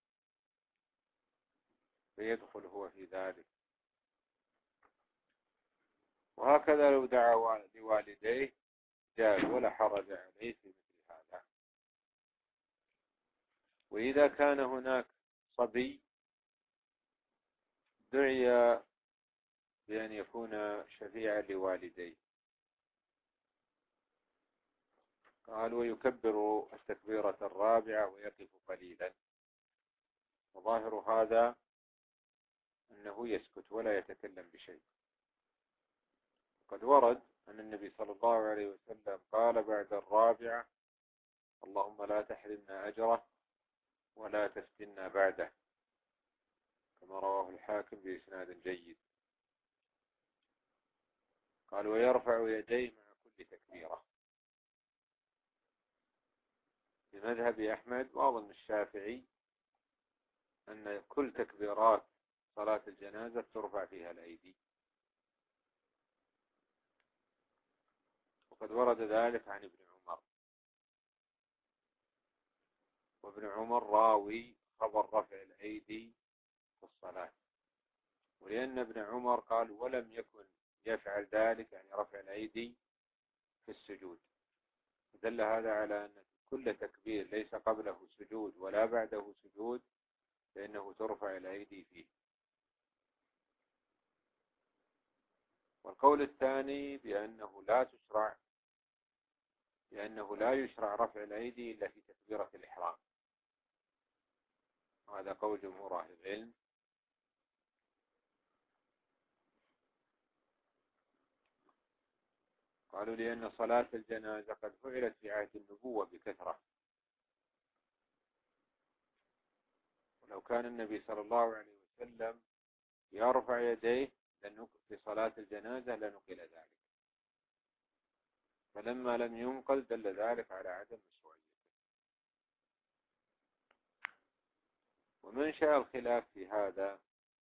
S1: فيدخل هو في ذلك. وهكذا لو دعا لوالديه جاز ولا حرج عليه في مثل هذا. وإذا كان هناك صبي دعي بأن يكون شفيعا لوالديه، قال: ويكبر التكبيرة الرابعة ويقف قليلا. وظاهر هذا أنه يسكت ولا يتكلم بشيء. قد ورد أن النبي صلى الله عليه وسلم قال بعد الرابعة: اللهم لا تحرمنا أجره ولا تفتنا بعده، كما رواه الحاكم بإسناد جيد. قال: ويرفع يديه مع كل تكبيرة. بمذهب أحمد وأظن الشافعي أن كل تكبيرات صلاة الجنازة ترفع فيها الأيدي، وقد ورد ذلك عن ابن عمر. وابن عمر راوي خبر رفع الأيدي في الصلاة، ولأن ابن عمر قال ولم يكن يفعل ذلك يعني رفع الأيدي في السجود، دل هذا على أن كل تكبير ليس قبله سجود ولا بعده سجود فإنه ترفع الأيدي فيه. والقول الثاني بأنه لا تشرع بأنه لا يشرع رفع الأيدي إلا في تكبيرة الإحرام، وهذا قول جمهور أهل العلم. قالوا لأن صلاة الجنازة قد فعلت في عهد النبوة بكثرة، ولو كان النبي صلى الله عليه وسلم يرفع يديه في صلاة الجنازة لنقل ذلك، فلما لم ينقل دل ذلك على عدم مشروعيته. ومنشأ الخلاف في هذا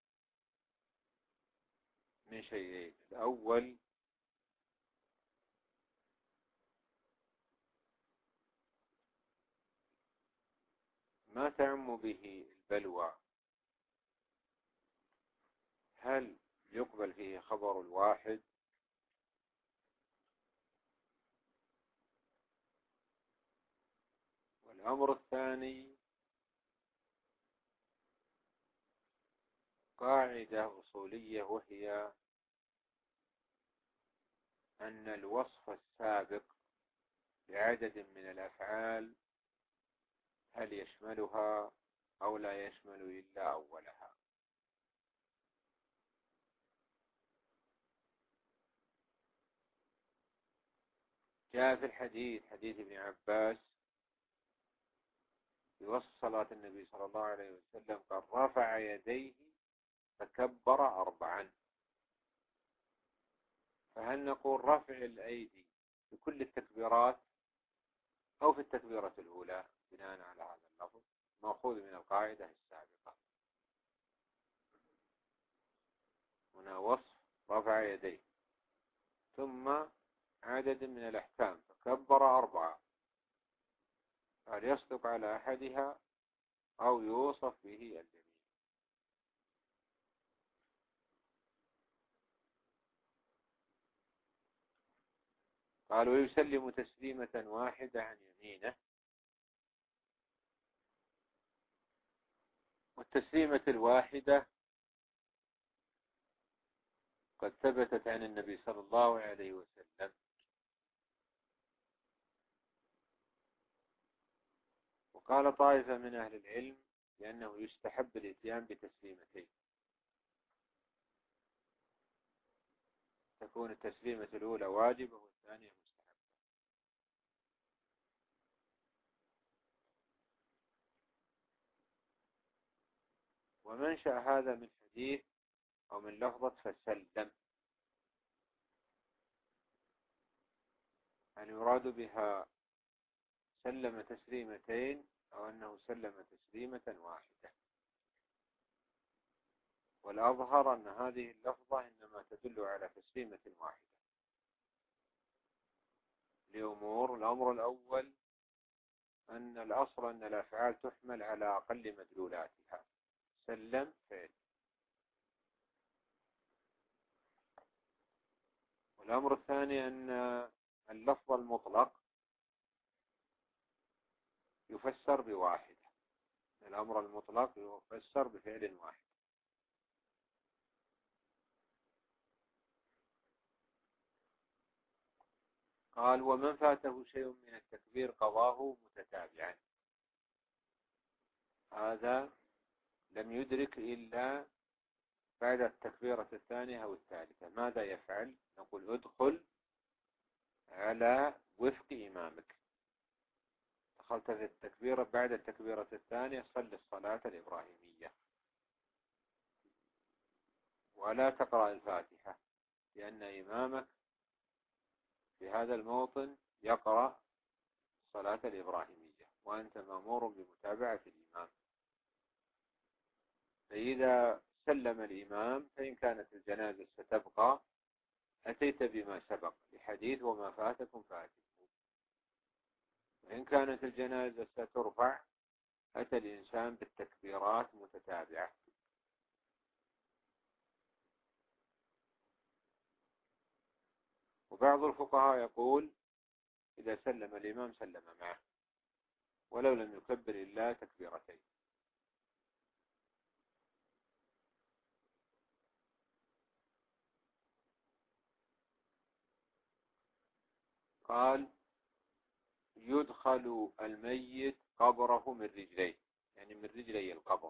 S1: من شيئين: الأول ما تعم به البلوى، هل يقبل فيه خبر الواحد والأمر الثاني قاعدة أصولية، وهي أن الوصف السابق بعدد من الأفعال هل يشملها أو لا يشمل إلا أولها. جاء في الحديث حديث ابن عباس في وصف صلاة النبي صلى الله عليه وسلم قد رفع يديه فكبر أربعا، فهل نقول رفع الأيدي في كل التكبيرات أو في التكبيرة الأولى بناء على هذا اللفظ مأخوذ من القاعدة السابقة؟ هنا وصف رفع يديه ثم عدد من الأحكام فكبر أربعة، هل يصدق على أحدها أو يوصف به الجميع؟ قال ويسلم تسليمة واحدة عن يمينه، والتسليمة الواحدة قد ثبتت عن النبي صلى الله عليه وسلم، وقال طائفة من أهل العلم لأنه يستحب الاتيان بتسليمتين، تكون التسليمة الأولى واجبة والثانية مستحبة. ومنشأ هذا من حديث أو من لفظة فسلم، أن يراد بها سلم تسليمتين أو أنه سلم تسليمة واحدة. والأظهر أن هذه اللفظة إنما تدل على تسليمة واحدة لأمور: الأمر الأول أن الأصل أن الأفعال تحمل على أقل مدلولاتها، سلم فعل. والأمر الثاني أن اللفظ المطلق يفسر بواحدة، الأمر المطلق يفسر بفعل واحد. قال ومن فاته شيء من التكبير قضاه متتابعا، هذا لم يدرك إلا بعد التكبيرة الثانية أو الثالثة، ماذا يفعل؟ نقول ادخل على وفق إمامك، دخلت في التكبيرة بعد التكبيرة الثانية صل الصلاة الإبراهيمية ولا تقرأ الفاتحة، لأن إمامك في هذا الموطن يقرأ الصلاة الإبراهيمية وأنت مأمور بمتابعة الإمام. فإذا سلم الإمام فإن كانت الجنازة ستبقى أتيت بما سبق لحديث وما فاتكم فاتكم، وإن كانت الجنازة سترفع أتى الإنسان بالتكبيرات متتابعة. وبعض الفقهاء يقول إذا سلم الإمام سلم معه ولو لم يكبر إلا تكبيرتين. قال يدخل الميت قبره من رجليه، يعني من رجلي القبر.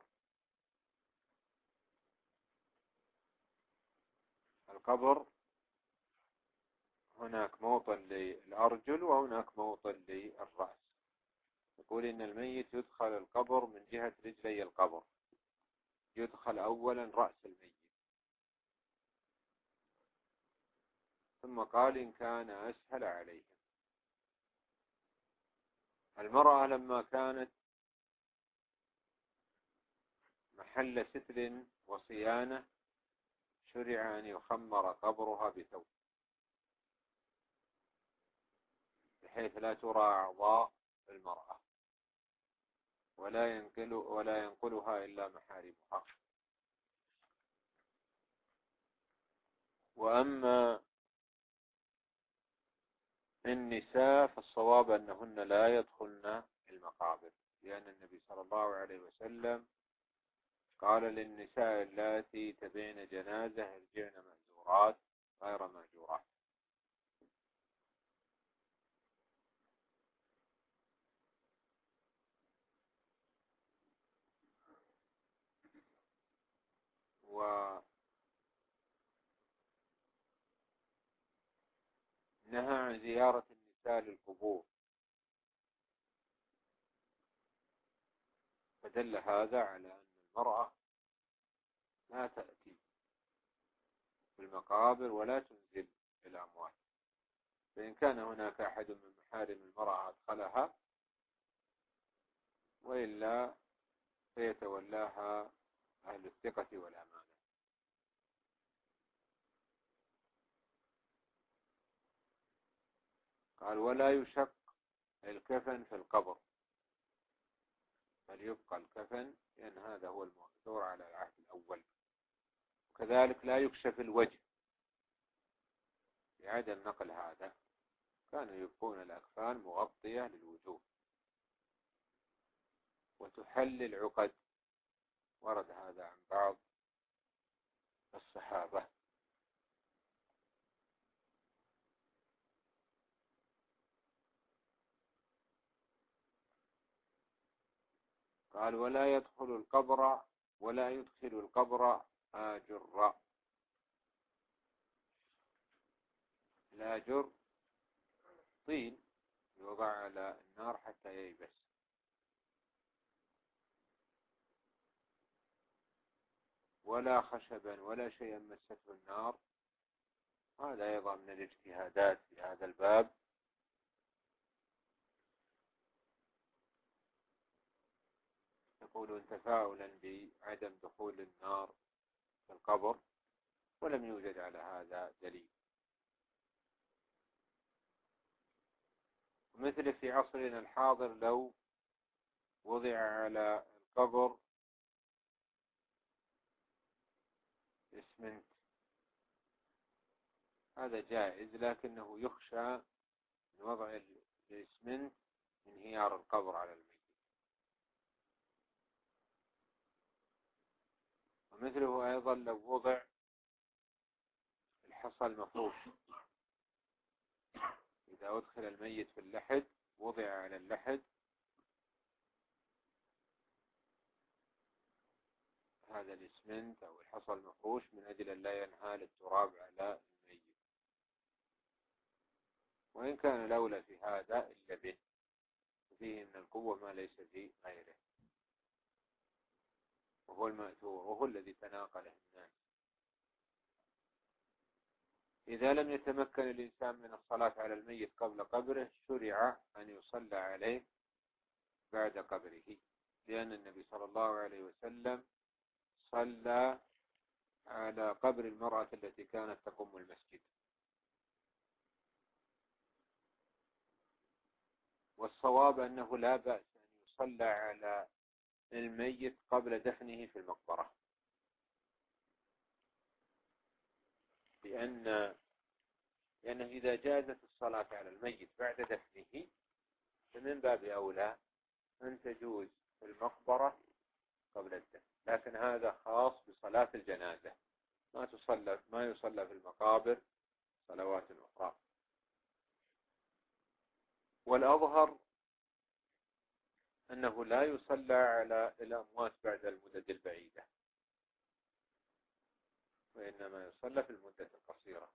S1: القبر هناك موطن للأرجل وهناك موطن للرأس. يقول إن الميت يدخل القبر من جهة رجلي القبر. يدخل أولا رأس الميت، ثم قال إن كان أسهل عليهم. المرأة لما كانت محل ستر وصيانة شرع أن يخمر قبرها بثوب بحيث لا ترى أعضاء المرأة ولا ينقل ولا ينقلها إلا محارمها. وأما النساء فالصواب أنهن لا يدخلن المقابر، لأن النبي صلى الله عليه وسلم قال للنساء اللاتي تبين جنازة ارجعن مأجورات غير مأجورات. ونهى عن زيارة النساء للقبور، فدل هذا على أن المرأة لا تأتي بالمقابر ولا تنزل الأموات. فإن كان هناك أحد من محارم المرأة أدخلها، وإلا فيتولاها أهل الثقة والأمانة. قال ولا يشق الكفن في القبر، بل يبقى الكفن، لأن هذا هو المأثور على العهد الأول. وكذلك لا يكشف الوجه لعدم نقل هذا، كانوا يبقون الأكفان مغطية للوجوه. وتحل العقد، ورد هذا عن بعض الصحابة. قال ولا يدخل القبر ولا يدخل القبر آجر. الآجر طين يوضع على النار حتى ييبس. ولا خشبا ولا شيئا مسته النار. هذا أيضا من الاجتهادات في هذا الباب. يقولون تفاؤلا بعدم دخول النار في القبر، ولم يوجد على هذا دليل. مثل في عصرنا الحاضر لو وضع على القبر اسمنت، هذا جائز، لكنه يخشى من وضع الاسمنت انهيار القبر على الميت. ومثله أيضا لو وضع الحصى المفروش، إذا أدخل الميت في اللحد وضع على اللحد، هذا الاسمنت أو الحصى المفروش من أجل أن لا ينهال التراب على الميت. وإن كان الأولى في هذا إلا به، فيه من القوة ما ليس في غيره، وهو المأثور وهو الذي تناقله الناس. إذا لم يتمكن الإنسان من الصلاة على الميت قبل قبره شرع أن يصلى عليه بعد قبره، لأن النبي صلى الله عليه وسلم صلى على قبر المرأة التي كانت تقوم المسجد. والصواب أنه لا بأس أن يصلى على الميت قبل دفنه في المقبرة، لأن لأنه إذا جازت الصلاة على الميت بعد دفنه فمن باب أولى أن تجوز في المقبرة قبل الدفن. لكن هذا خاص بصلاة الجنازة، ما تصلى ما يصلى في المقابر صلوات أخرى. والأظهر أنه لا يصلى على الأموات بعد المدة البعيدة، وإنما يصلى في المدة القصيرة،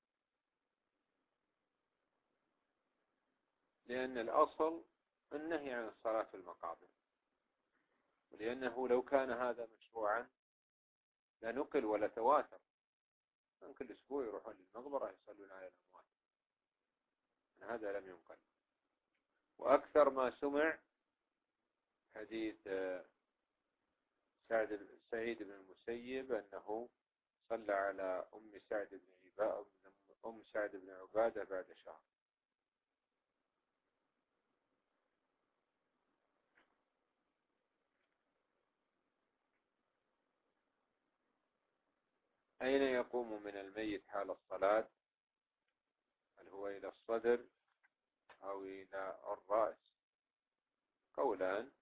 S1: لأن الأصل النهي عن الصلاة في المقابر، ولأنه لو كان هذا مشروعا لنقل ولا تواتر، من كل أسبوع يروحون للمقبرة يصلون على الأموات، هذا لم ينقل. وأكثر ما سمع حديث سعد سعيد بن المسيب أنه صلى على أم سعد بن عبادة أم سعد بن عبادة بعد شهر. أين يقوم من الميت حال الصلاة؟ هل هو إلى الصدر أو إلى الرأس؟ قولان.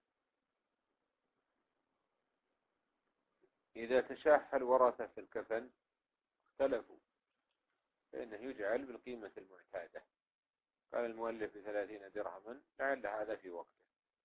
S1: إذا تشاح الورثة في الكفن اختلفوا، فإنه يجعل بالقيمة المعتادة. قال المؤلف بثلاثين درهما، لعل هذا في وقته.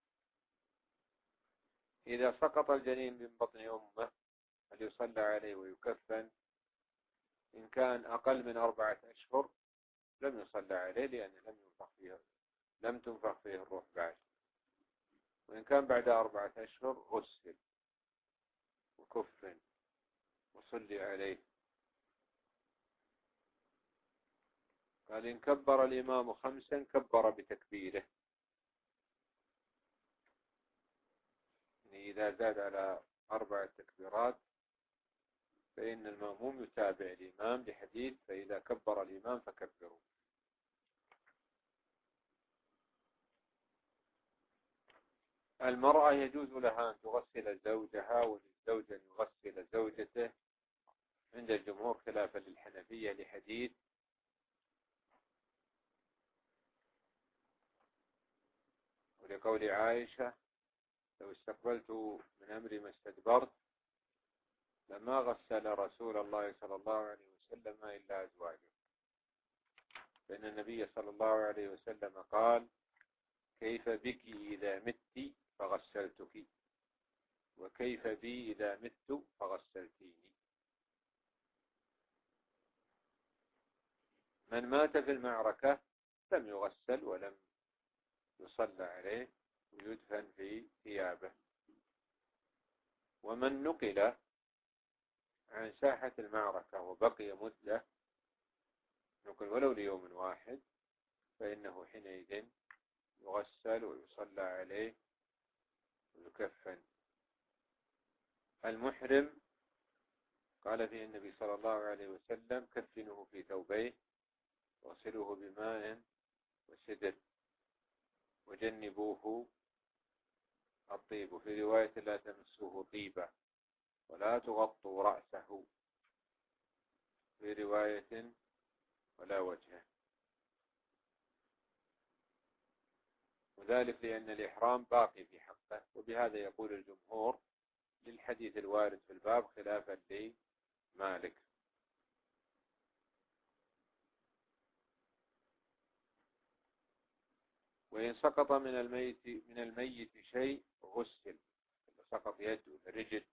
S1: إذا سقط الجنين من بطن أمه هل يصلى عليه ويكفن؟ إن كان أقل من أربعة أشهر لم يصلى عليه، لأن لم ينفخ فيه لم تنفخ فيه الروح بعد. وإن كان بعد أربعة أشهر غسل وكفن وصلي عليه. قال إن كبر الإمام خمسا كبر بتكبيره، يعني إذا زاد على أربع تكبيرات فإن المأموم يتابع الإمام لحديث فإذا كبر الإمام فكبروا. المرأة يجوز لها أن تغسل زوجها وللزوج أن يغسل زوجته عند الجمهور خلافا للحنفية لحديث ولقول عائشة لو استقبلت من أمري ما استدبرت لما غسل رسول الله صلى الله عليه وسلم إلا أزواجه، فإن النبي صلى الله عليه وسلم قال كيف بك إذا مت فغسلتك وكيف بي إذا مت فغسلتيني. من مات في المعركة لم يغسل ولم يصلى عليه ويدفن في ثيابه. ومن نقل عن ساحة المعركة وبقي مدة نقل ولو ليوم واحد فإنه حينئذ يغسل ويصلى عليه ويكفن. المحرم قال فيه النبي صلى الله عليه وسلم كفنه في ثوبيه واغسلوه بماء وسدر وجنبوه الطيب، في رواية لا تمسوه طيبا ولا تغطوا رأسه، في رواية ولا وجهه. وذلك لأن الإحرام باقي في حقه، وبهذا يقول الجمهور للحديث الوارد في الباب خلافا لمالك. وإن سقط من الميت من الميت شيء غسل، سقط يد ولا رجل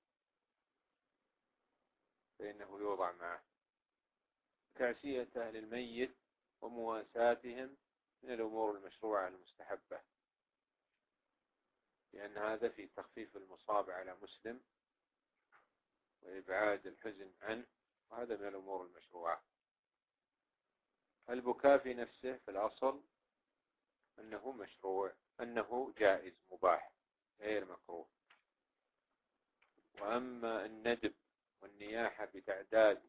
S1: فإنه يوضع معه. تعزية أهل الميت ومواساتهم من الأمور المشروعة المستحبة، لأن هذا في تخفيف المصاب على مسلم وإبعاد الحزن عنه، وهذا من الأمور المشروعة. البكاء في نفسه في الأصل أنه مشروع، أنه جائز مباح غير مكروه. وأما الندب والنياحة بتعداد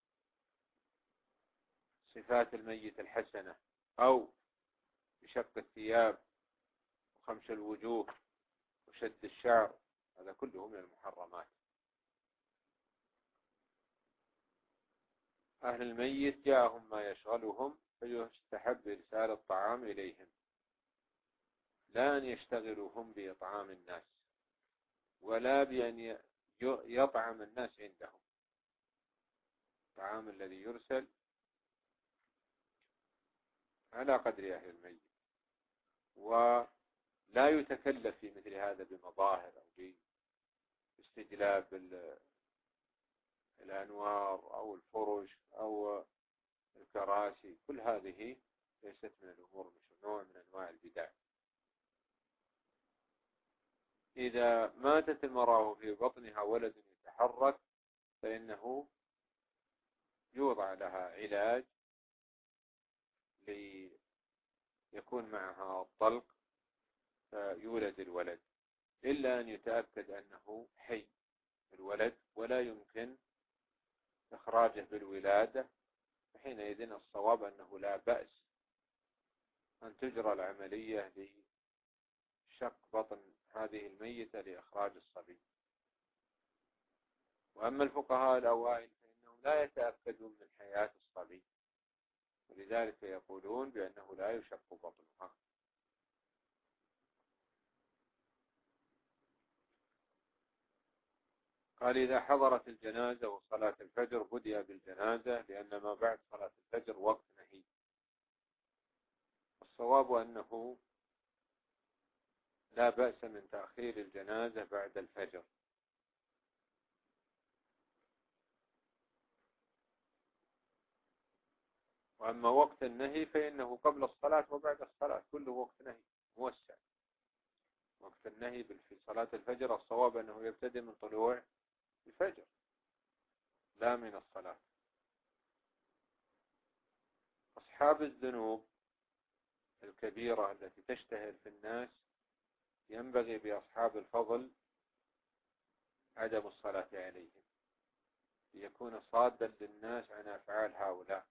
S1: صفات الميت الحسنة أو بشق الثياب وخمش الوجوه وشد الشعر، هذا كله من المحرمات. أهل الميت جاءهم ما يشغلهم فيستحب إرسال الطعام إليهم، لا أن يشتغلوا هم بإطعام الناس ولا بأن يطعم الناس عندهم. الطعام الذي يرسل على قدر أهل الميت، ولا يتكلف في مثل هذا بمظاهر أو باستجلاب الأنوار أو الفرش أو الكراسي. كل هذه ليست من الأمور، مش نوع من أنواع البدع. إذا ماتت المرأة في بطنها ولد يتحرك فإنه يوضع لها علاج ليكون معها الطلق فيولد الولد، إلا أن يتأكد أنه حي الولد ولا يمكن إخراجه بالولادة، فحينئذ الصواب أنه لا بأس أن تجرى العملية لشق بطن هذه الميتة لإخراج الصبي. وأما الفقهاء الأوائل فإنهم لا يتأكدون من حياة الصبي، ولذلك يقولون بأنه لا يشق بطنها. قال إذا حضرت الجنازة وصلاة الفجر بدأ بالجنازة، لأن ما بعد صلاة الفجر وقت نهي. الصواب أنه لا بأس من تأخير الجنازة بعد الفجر، وأما وقت النهي فإنه قبل الصلاة وبعد الصلاة كله وقت نهي موسع. وقت النهي في صلاة الفجر الصواب أنه يبتدئ من طلوع الفجر لا من الصلاة. أصحاب الذنوب الكبيرة التي تشتهر في الناس ينبغي بأصحاب الفضل عدم الصلاة عليهم ليكون صادا للناس عن أفعال هؤلاء.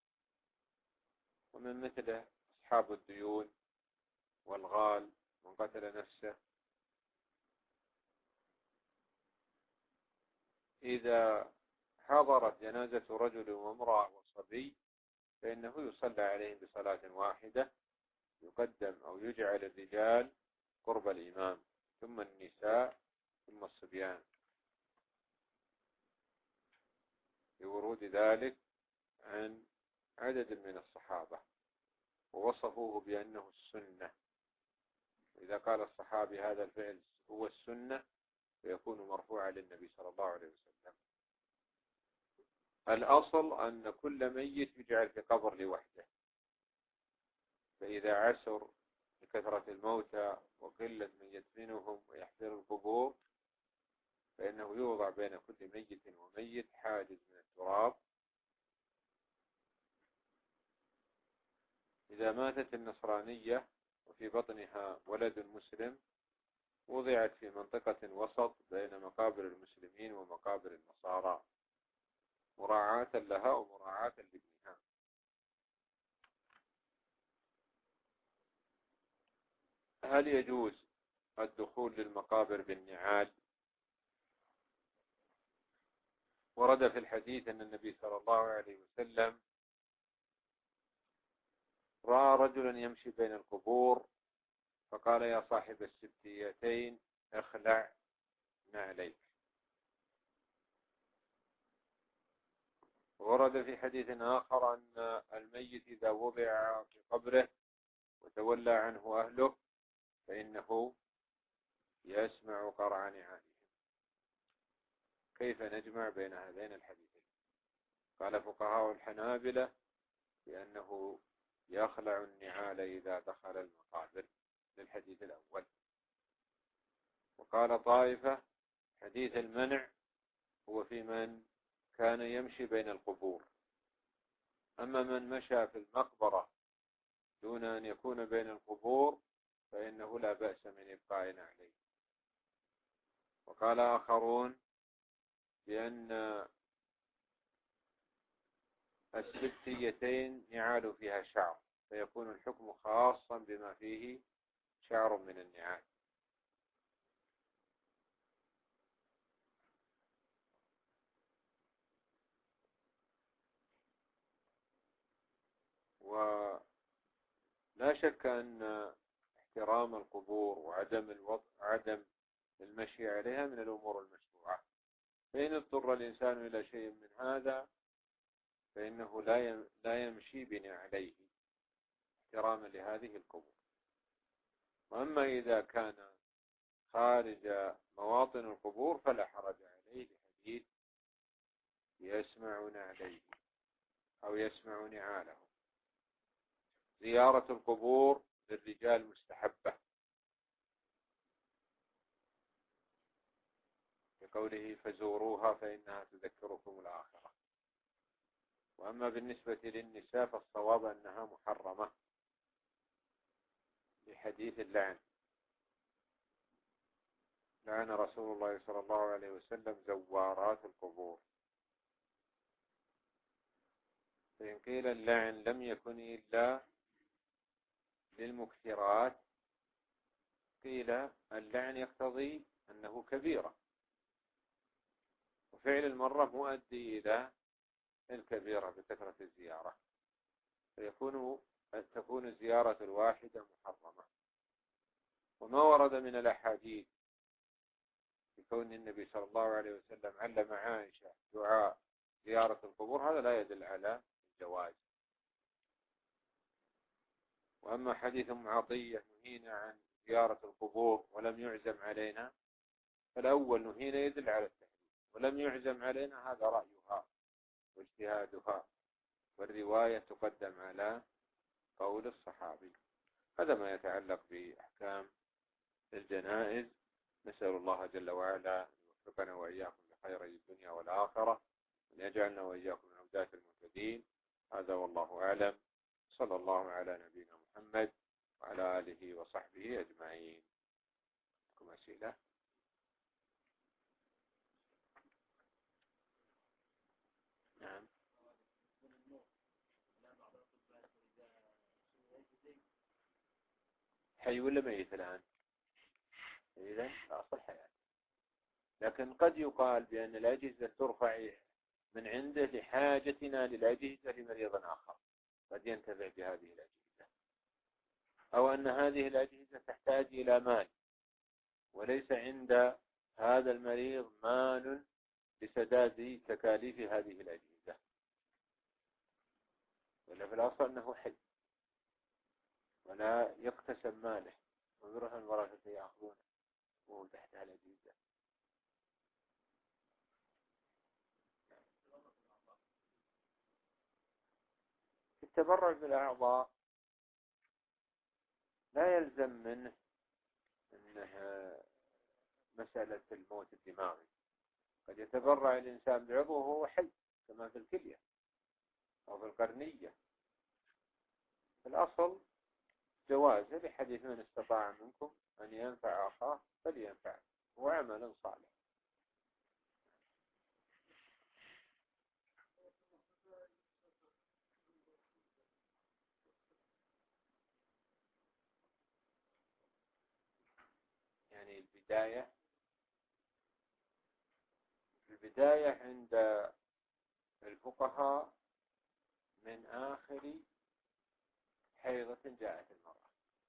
S1: ومن مثله أصحاب الديون والغال من قتل نفسه. إذا حضرت جنازة رجل وامرأة وصبي فإنه يصلى عليهم بصلاة واحدة، يقدم أو يجعل الرجال قرب الإمام ثم النساء ثم الصبيان، لورود ذلك عن عدد من الصحابة ووصفوه بأنه السنة. وإذا قال الصحابي هذا الفعل هو السنة فيكون مرفوعا للنبي صلى الله عليه وسلم. الأصل أن كل ميت يجعل في قبر لوحده، فإذا عسر بكثرة الموتى وقلة من يدفنهم ويحفر القبور فإنه يوضع بين كل ميت وميت حاجز من التراب. إذا ماتت النصرانية وفي بطنها ولد مسلم وضعت في منطقة وسط بين مقابر المسلمين ومقابر النصارى مراعاة لها ومراعاة لابنها. هل يجوز الدخول للمقابر بالنعال؟ ورد في الحديث أن النبي صلى الله عليه وسلم رأى رجلا يمشي بين القبور فقال يا صاحب السبتيتين اخلع نعليك. ورد في حديث آخر أن الميت إذا وضع في قبره وتولى عنه أهله فإنه يسمع قرع نعالهم. كيف نجمع بين هذين الحديثين؟ قال فقهاء الحنابلة بأنه يخلع النعال إذا دخل المقابر للحديث الأول. وقال طائفة حديث المنع هو في من كان يمشي بين القبور، أما من مشى في المقبرة دون أن يكون بين القبور فإنه لا بأس من إبقاء عليه. وقال آخرون بأن السبتيتين نعال فيها شعر فيكون الحكم خاصا بما فيه شعر من النعال. ولا شك أن احترام القبور وعدم الوضع عدم المشي عليها من الأمور المشروعة. فإن اضطر الإنسان إلى شيء من هذا فإنه لا يمشي بنعليه احتراما لهذه القبور. وأما إذا كان خارج مواطن القبور فلا حرج عليه لحديث يسمع نعليه أو يسمع نعاله. زيارة القبور للرجال مستحبة بقوله فزوروها فإنها تذكركم الآخرة. وأما بالنسبة للنساء فالصواب أنها محرمة لحديث اللعن. لعن رسول الله صلى الله عليه وسلم زوارات القبور. فإن قيل اللعن لم يكن إلا للمكثرات قيل اللعن يقتضي أنه كبيرة، وفعل المرة مؤدي إلى الكبيرة بكثرة الزيارة، فيكون تكون الزيارة الواحدة محرمة. وما ورد من الأحاديث بكون النبي صلى الله عليه وسلم علم عائشة دعاء زيارة القبور هذا لا يدل على الجواز. وأما حديث أم عطية نهينا عن زيارة القبور ولم يعزم علينا، فالأول نهينا يدل على التحريم، ولم يعزم علينا هذا رأيها واجتهادها، والرواية تقدم على قول الصحابي. هذا ما يتعلق بأحكام الجنائز. نسأل الله جل وعلا أن يوفقنا وإياكم لخير الدنيا والآخرة، وأن يجعلنا وإياكم من هداة المهتدين. هذا والله أعلم. صلى الله على نبينا محمد وعلى آله وصحبه أجمعين. لكم أسئلة؟ نعم. حي ولا ميت الآن؟ إذن أصل حياة. لكن قد يقال بأن الأجهزة ترفع من عنده لحاجتنا للأجهزة لمريض آخر قد ينتفع بهذه الأجهزة، أو أن هذه الأجهزة تحتاج إلى مال وليس عند هذا المريض مال لسداد تكاليف هذه الأجهزة، ولا في الأصل أنه حي ولا يقتسم ماله ويروح الورثة يأخذونه وهو تحت الأجهزة. التبرع بالأعضاء لا يلزم منه أنها مسألة الموت الدماغي. قد يتبرع الإنسان بعضوه وهو حي كما في الكلية أو في القرنية. الأصل جوازه لحديث من استطاع منكم أن ينفع أخاه فلينفع، هو عمل صالح. يعني البداية البداية عند الفقهاء من آخر حيضة جاءت المرأة،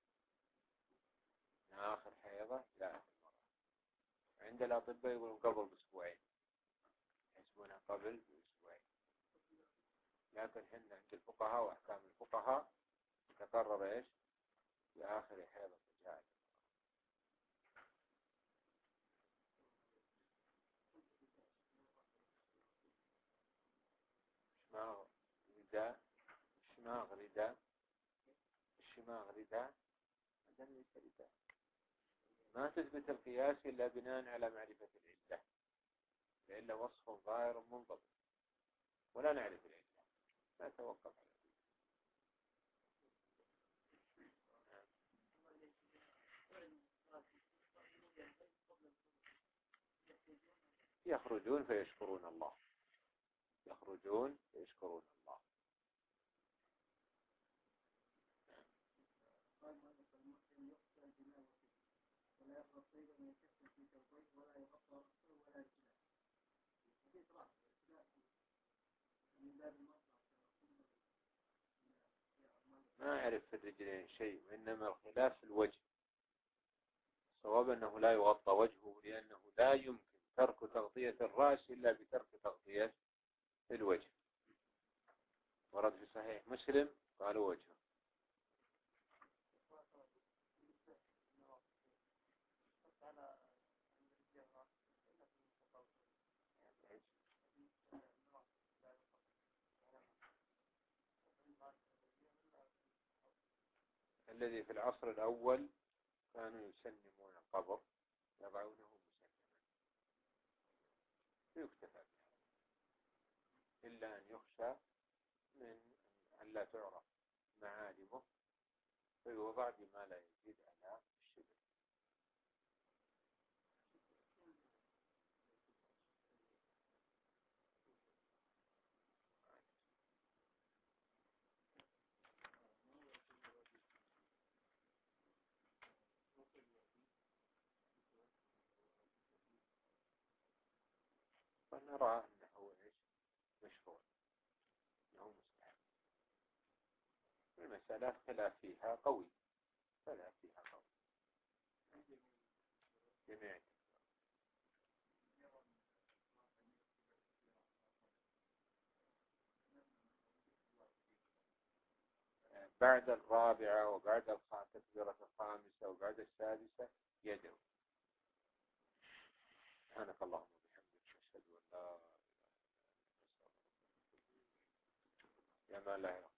S1: من آخر حيضة جاءت المرأة. عند الأطباء يقولون قبل بأسبوعين، يحسبونها قبل بأسبوعين، لكن حين عند الفقهاء وأحكام الفقهاء تقرر إيش في آخر حيضة جاءت. شماغ رداء شماغ رداء الشماغ رداء هذا ليس رداء. ما تثبت القياس إلا بناء على معرفة العلة، العلة وصف ظاهر منضبط ولا نعرف العلة لا توقف على ذلك. يخرجون فيشكرون الله، يخرجون فيشكرون الله. ولا يقرأ طيبا من يكسر في توبيه ولا يغطى رأسه ولا يجلس. وفي إطلاق من باب المصدر ما أعرف في الرجلين شيء، وإنما الخلاف في الوجه. الصواب أنه لا يغطى وجهه، لأنه لا يمكن ترك تغطية الرأس إلا بترك تغطية الوجه. ورد في صحيح مسلم قالوا وجهه. الذي في العصر الأول كانوا يسنمون القبر، يضعونه مسنما يكتفى به، إلا أن يخشى من أن لا تعرف معالمه فيوضع بما لا يزيد على الشبر. فنرى أنه إيش مشروع، أنه مستحب. المسألة خلاف فيها قوي، خلاف فيها قوي جميع. بعد الرابعة وبعد التكبيرة الخامسة وبعد السادسة يدعو. سبحانك اللهم وبحمدك أشهد أن لا إله إلا أنت أستغفرك. يا ما لا